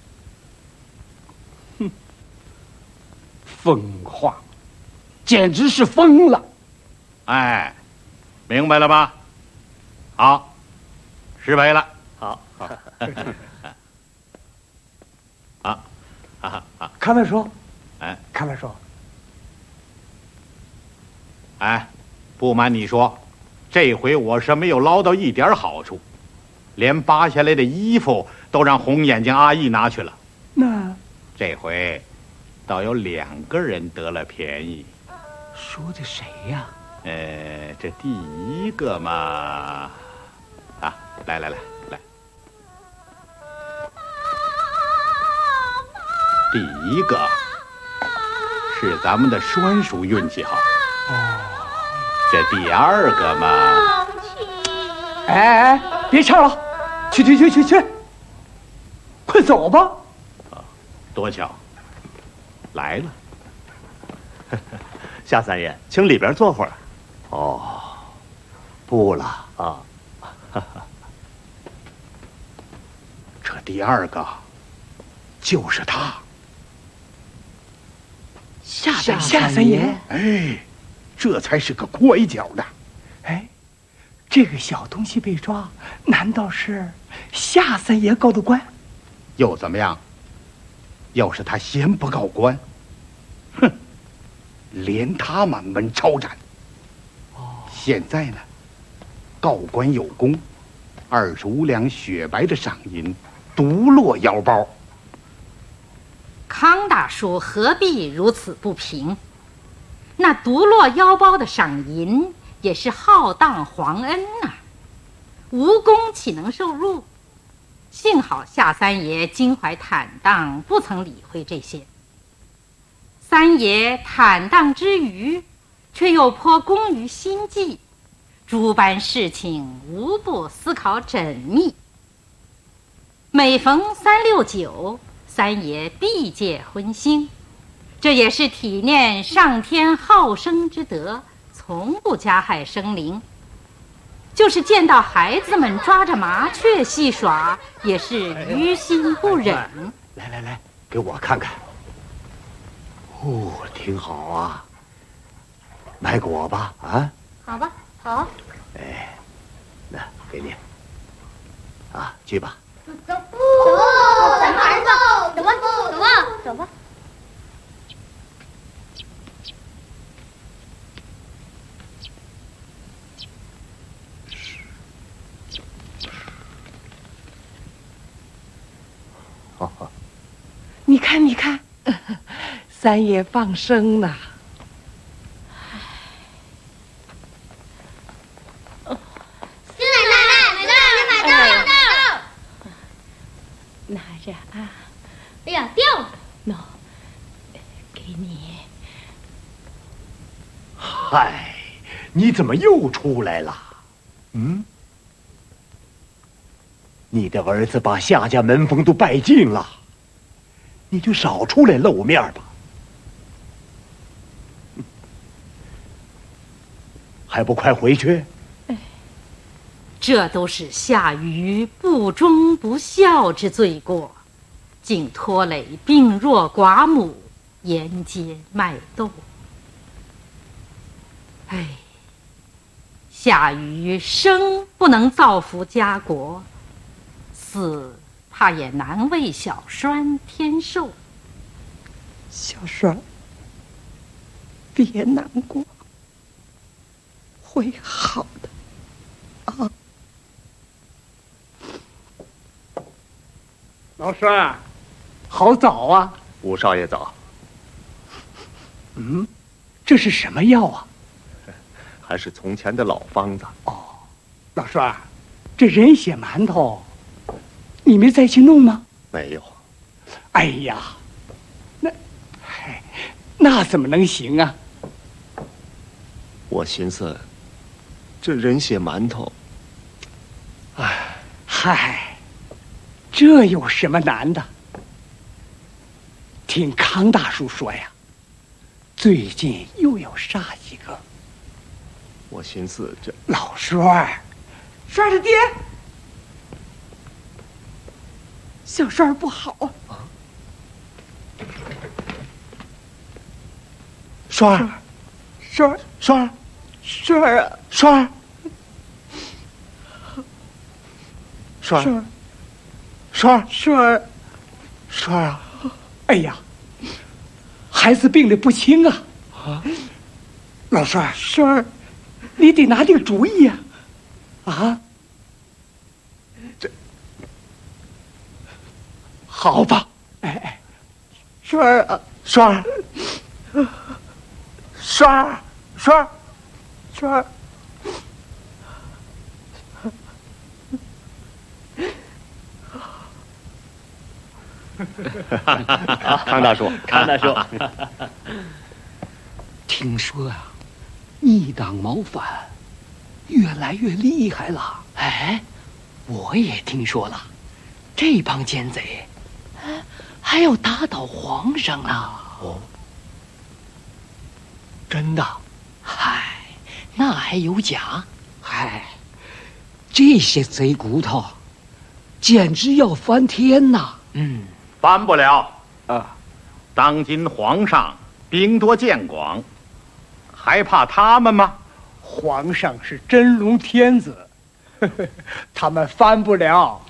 哼，疯话，简直是疯了！ 哎，明白了吧？好，10杯了。 好， 康大叔， 康大叔，不瞒你说，这回我是没有捞到一点好处，连扒下来的衣服都让红眼睛阿义拿去了。 那这回倒有2个人得了便宜。 说的谁呀？ 这第一个嘛，来，第一个是咱们的栓叔运气好。这第2个嘛， 哎，别唱了，去，快走吧。 多巧，来了。 夏三爷，请里边坐会儿。 哦，不了啊。 这第2个就是他。 夏三爷， 哎，这才是个拐角的。 哎，这个小东西被抓，难道是夏三爷告的官？ 又怎么样？要是他先不告官，哼，连他满门抄斩。现在呢，告官有功，25两雪白的赏银，独落腰包。 康大叔何必如此不平？那独落腰包的赏银也是浩荡皇恩啊，无功岂能受禄？幸好夏三爷襟怀坦荡，不曾理会这些。三爷坦荡之余，却又颇工于心计，诸般事情无不思考缜密。每逢3、6、9，三爷必借荤腥，这也是体念上天好生之德，从不加害生灵。就是见到孩子们抓着麻雀戏耍，也是于心不忍。 来，给我看看。哦，挺好啊，买给我吧，啊？ 好吧，好。 哎，那给你。去吧。 走，咱们儿子，走吧。 你看，三爷放生呢。 你怎么又出来了？嗯？你的儿子把夏家门风都败尽了，你就少出来露面吧。还不快回去？ 这都是夏禹不忠不孝之罪过，竟拖累病弱寡母，沿街卖豆。哎，夏禹生不能造福家国，死怕也难为小栓添寿。 小栓，别难过，会好的，啊。 老栓，好早啊！ 吴少爷早。 嗯，这是什么药啊？ 还是从前的老方子。 哦，老栓，这人血馒头，你没再去弄吗？ 没有。 哎呀，那怎么能行啊？ 我寻思，这人血馒头， 嗨，这有什么难的？听康大叔说呀，最近又要杀几个。 我寻思这老栓， 栓儿的爹，小栓儿不好啊。 栓儿， 栓儿， 栓儿， 栓儿啊， 栓儿，栓栓儿， 栓儿， 栓儿， 栓儿啊！哎呀，孩子病得不轻啊！啊，老栓儿， 栓儿， 你得拿定主意呀！啊，这好吧，哎， 栓儿啊， 栓儿，栓儿，栓儿， 栓儿。 康大叔，康大叔， 听说啊，逆党谋反越来越厉害了。 哎，我也听说了，这帮奸贼还要打倒皇上呢。 哦，真的？ 嗨，那还有假？ 嗨，这些贼骨头简直要翻天呐！ 嗯， 翻不了啊！当今皇上兵多剑广，还怕他们吗？ 皇上是真龙天子，他们翻不了。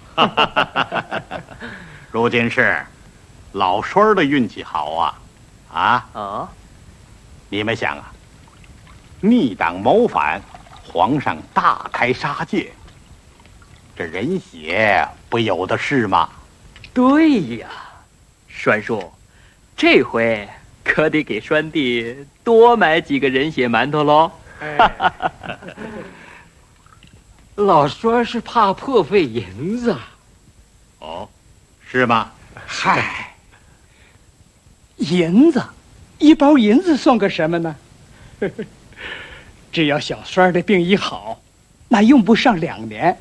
如今是老栓儿的运气好啊！ 啊！ 你们想啊，逆党谋反，皇上大开杀戒，这人血不有的是吗？ 对呀，栓叔，这回可得给栓弟多买几个人血馒头喽。 老栓是怕破费银子。 哦，是吗？ 嗨，银子，1包银子算个什么呢？只要小栓的病一好，那用不上2年，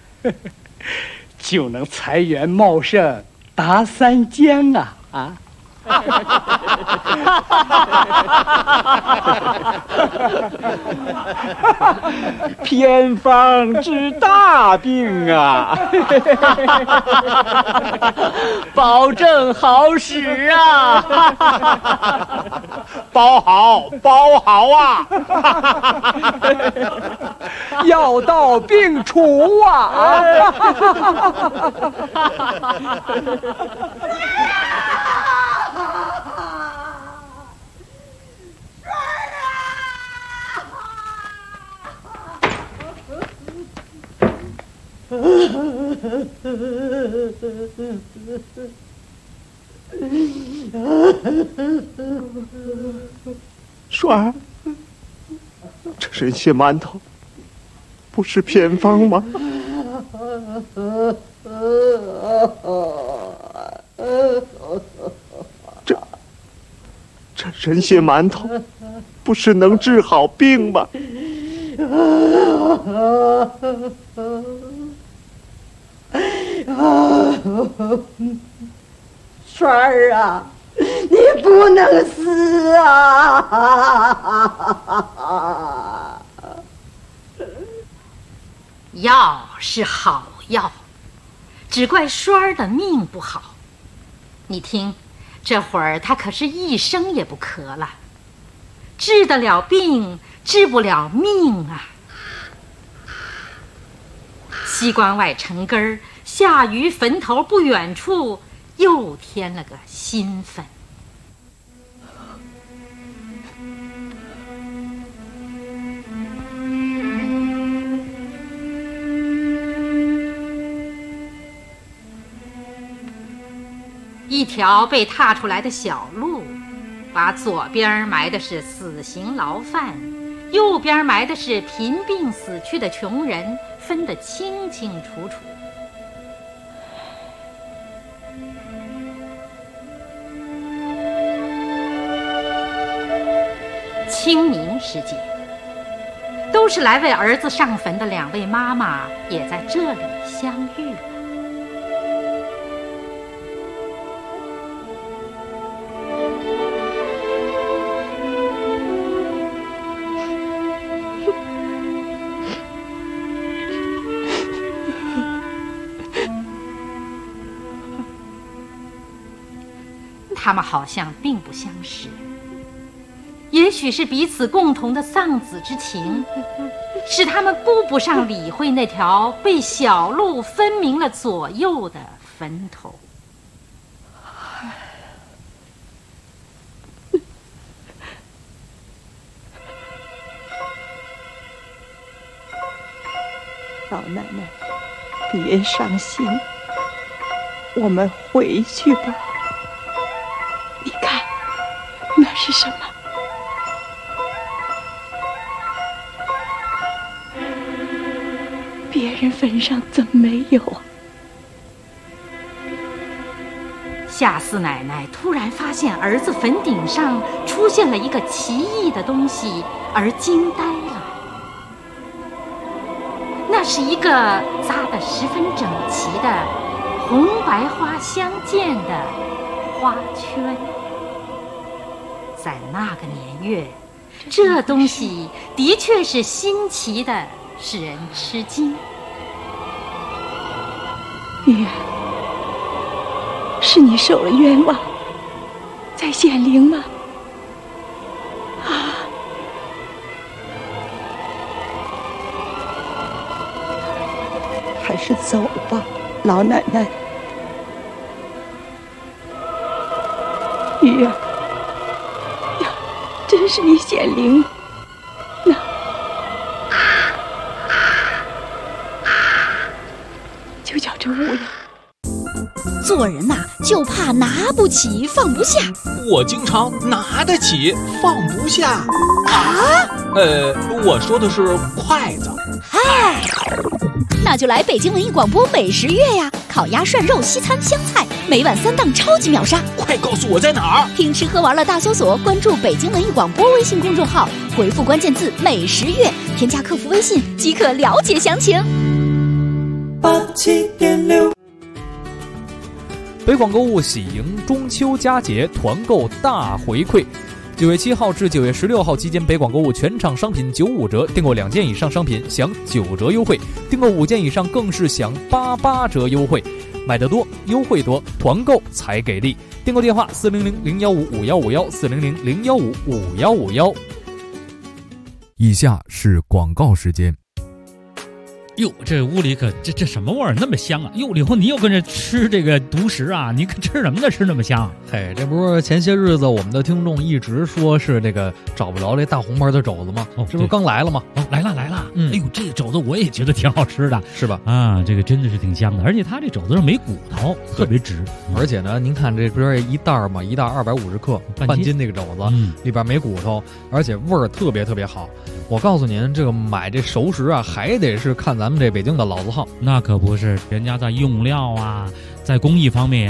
就能财源茂盛达3江啊！啊！ 偏方治大病啊， 保证好使啊！ 包好，包好啊！ 药到病除啊！ 栓儿，这人血馒头不是偏方吗？这人血馒头不是能治好病吗？ 栓儿啊，你不能死啊！ 药是好药，只怪栓儿的命不好。你听，这会儿他可是一声也不咳了，治得了病，治不了命啊！西关外城根儿下鱼坟头不远处，又添了个新坟。一条被踏出来的小路，把左边埋的是死刑牢犯，右边埋的是贫病死去的穷人，分得清清楚楚。清明时节，都是来为儿子上坟的两位妈妈也在这里相遇了。他们好像并不相识，也许是彼此共同的丧子之情，使他们顾不上理会那条被小路分明了左右的坟头。 老奶奶，别伤心，我们回去吧。你看，那是什么？别人坟上怎么没有啊？ 夏四奶奶突然发现儿子坟顶上出现了一个奇异的东西，而惊呆了。那是一个扎得十分整齐的红白花相间的花圈。在那个年月，这东西的确是新奇的，使人吃惊。 女儿，是你受了冤枉，在显灵吗？啊！还是走吧，老奶奶。女儿，呀，真是你显灵。那，就叫这乌鸦。 做人呐，就怕拿不起放不下。 我经常拿得起放不下啊。 我说的是筷子。 嗨，那就来北京文艺广播美食月呀！烤鸭、涮肉、西餐、湘菜，每晚3档超级秒杀。 快告诉我在哪儿！ 听吃喝玩乐大搜索，关注北京文艺广播微信公众号，回复关键字“美食月”，添加客服微信即可了解详情。 87.6。北广购物喜迎中秋佳节团购大回馈，9月7号至9月16号期间，北广购物全场商品95折，订购2件以上商品享9折优惠，订购5件以上更是享88折优惠。买得多，优惠多，团购才给力。订购电话400-015-5151，400-015-5151。以下是广告时间。 哟，这屋里可这什么味儿那么香啊！哟，李红，你又跟着吃这个独食啊？你可吃什么呢？吃那么香？ 嘿，这不是前些日子我们的听众一直说是这个找不着这大红牌的肘子吗？哦，这不是刚来了吗？ 哦，来了。哎呦，这肘子我也觉得挺好吃的， 是吧？ 啊，这个真的是挺香的，而且它这肘子上没骨头，特别直。 而且呢，您看这不是一袋嘛，一袋250克，半斤那个肘子，里边没骨头，而且味儿特别特别好。我告诉您，这个买这熟食啊，还得是看咱们这北京的老字号。 那可不是，人家在用料啊，在工艺方面啊，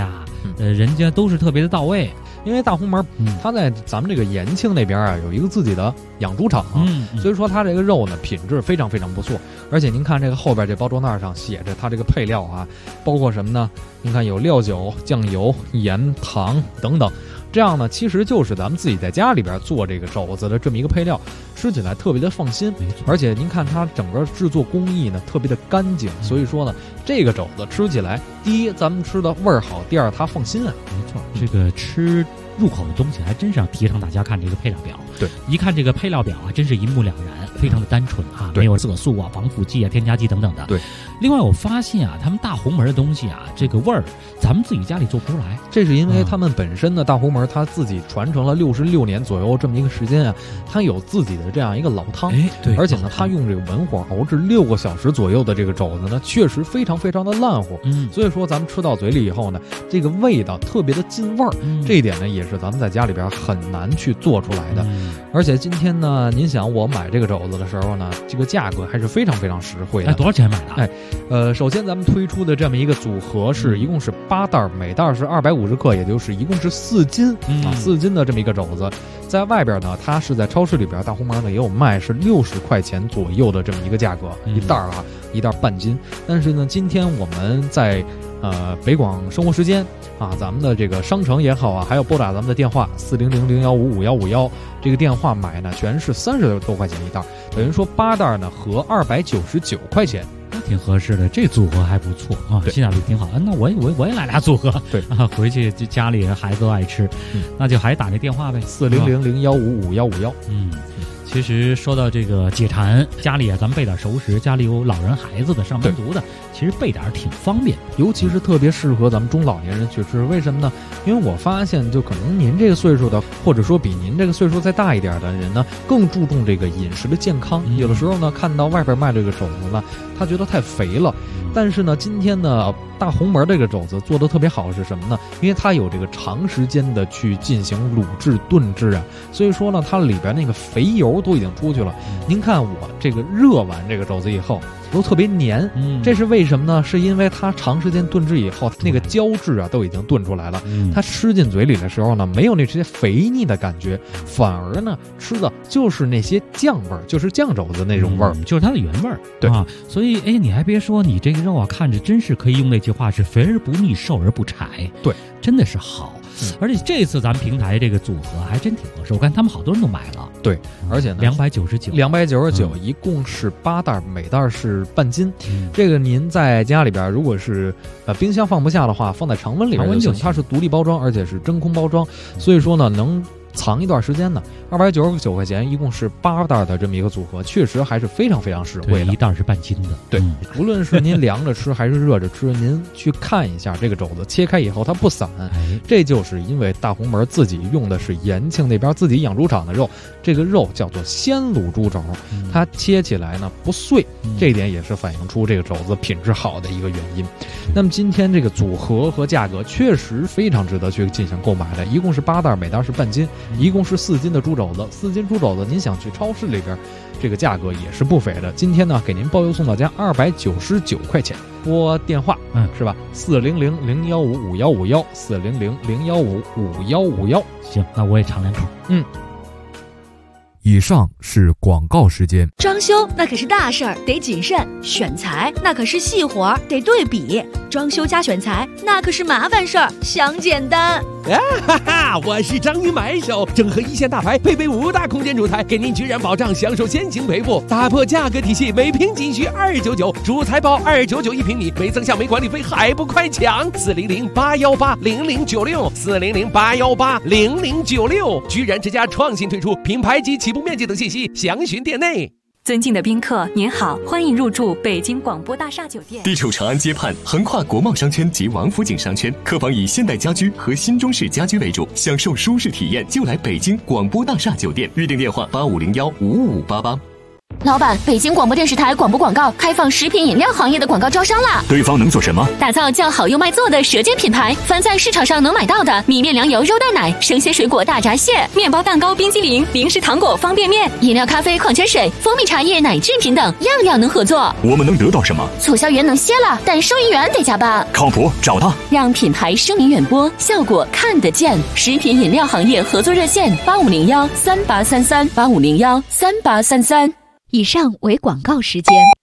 人家都是特别的到位。 因为大红门，它在咱们这个延庆那边啊，有一个自己的养猪场，所以说它这个肉呢品质非常非常不错。而且您看这个后边这包装袋上写着它这个配料啊，包括什么呢？您看有料酒、酱油、盐、糖等等。这样呢，其实就是咱们自己在家里边做这个肘子的这么一个配料，吃起来特别的放心。而且您看它整个制作工艺呢特别的干净，所以说呢，这个肘子吃起来，第一咱们吃的味儿好，第二它放心啊。 没错，这个吃入口的东西还真是要提倡大家看这个配料表。 对， 一看这个配料表啊，真是一目了然，非常的单纯啊，没有色素啊、防腐剂啊、添加剂等等的。 对。 另外，我发现啊，他们大红门的东西啊，这个味儿咱们自己家里做不出来。 这是因为他们本身的大红门，他自己传承了66年左右这么一个时间啊，他有自己的这样一个老汤。 对， 而且呢，他用这个文火熬制6个小时左右的这个肘子呢，确实非常非常的烂乎。所以说咱们吃到嘴里以后呢，这个味道特别的进味儿。这一点呢，也是咱们在家里边很难去做出来的。而且今天呢，您想我买这个肘子的时候呢，这个价格还是非常非常实惠的。 多少钱买的？ 首先咱们推出的这么一个组合是一共是8袋，每袋是250克，也就是一共是4斤4斤的这么一个肘子。在外边呢，它是在超市里边，大红门呢也有卖，是60块钱左右的这么一个价格，一袋啊，一袋半斤。但是呢，今天我们在北广生活时间啊，咱们的这个商城也好啊，还有拨打咱们的电话400-015-5151，这个电话买呢全是30多块钱一袋，等于说8袋呢合299块钱。 挺合适的，这组合还不错啊，性价比挺好。那我也来俩组合， 对啊，回去就家里人孩子都爱吃，那就还打这电话呗 ，400-015-5151。 其实说到这个解馋，家里啊，咱们备点熟食，家里有老人孩子的、上班族的，其实备点挺方便， 尤其是特别适合咱们中老年人去吃。为什么呢？因为我发现，就可能您这个岁数的，或者说比您这个岁数再大一点的人呢，更注重这个饮食的健康。有的时候呢，看到外边卖这个肘子呢，他觉得太肥了。但是呢，今天呢，大红门这个肘子做的特别好是什么呢？因为它有这个长时间的去进行卤制炖制啊，所以说呢，它里边那个肥油都已经出去了。您看我这个热完这个肘子以后都特别黏，这是为什么呢？是因为它长时间炖制以后，那个胶质啊都已经炖出来了，它吃进嘴里的时候呢，没有那些肥腻的感觉，反而呢吃的就是那些酱味儿，就是酱肘子那种味儿， 就是它的原味儿。 对啊，所以你还别说，你这个肉啊，看着真是可以用那句话是肥而不腻，瘦而不柴。 对， 真的是好。而且这次咱们平台这个组合还真挺合适，我看他们好多人都买了。 对，而且呢 299， 一共是8袋，每袋是半斤。这个您在家里边，如果是冰箱放不下的话，放在常温里边就行。它是独立包装，而且是真空包装，所以说呢能藏一段时间呢。299块钱，一共是8袋的这么一个组合，确实还是非常非常实惠的。 一袋是半斤的。 对，无论是您凉着吃还是热着吃，您去看一下这个肘子，切开以后它不散，这就是因为大红门自己用的是延庆那边自己养猪场的肉，这个肉叫做鲜卤猪肘，它切起来呢不碎，这一点也是反映出这个肘子品质好的一个原因。那么今天这个组合和价格确实非常值得去进行购买的，一共是8袋，每袋是半斤，一共是4斤的猪肘子，4斤猪肘子您想去超市里边，这个价格也是不菲的。今天呢给您包邮送到家299块钱，拨电话是吧？400-015-5151，400-015-5151。 行，那我也尝两口。 以上是广告时间。 装修那可是大事儿，得谨慎；选材那可是细活儿，得对比。装修加选材那可是麻烦事儿，想简单。 哈哈，我是章鱼买手，整合一线大牌，配备5大空间主材，给您居然保障，享受先行赔付，打破价格体系，每平仅需299，主材包299一平米，没增项没管理费，还不快抢！400-818-0096，400-818-0096，居然之家创新推出品牌及起步面积等信息，详询店内。 尊敬的宾客，您好，欢迎入住北京广播大厦酒店。 地处长安街畔，横跨国贸商圈及王府井商圈，客房以现代家居和新中式家居为主，享受舒适体验就来北京广播大厦酒店。预订电话8501-5588。 老板，北京广播电视台广播广告开放食品饮料行业的广告招商啦！ 对方能做什么？ 打造叫好又卖座的舌尖品牌，凡在市场上能买到的米面粮油肉蛋奶、生鲜水果大闸蟹、面包蛋糕、冰激凌、零食糖果、方便面、饮料、咖啡、矿泉水、蜂蜜茶叶、奶制品等，样样能合作。 我们能得到什么？ 促销员能歇了，但收银员得加班。 靠谱，找他， 让品牌声名远播，效果看得见。食品饮料行业合作热线：85013833，85013833。 以上为广告时间。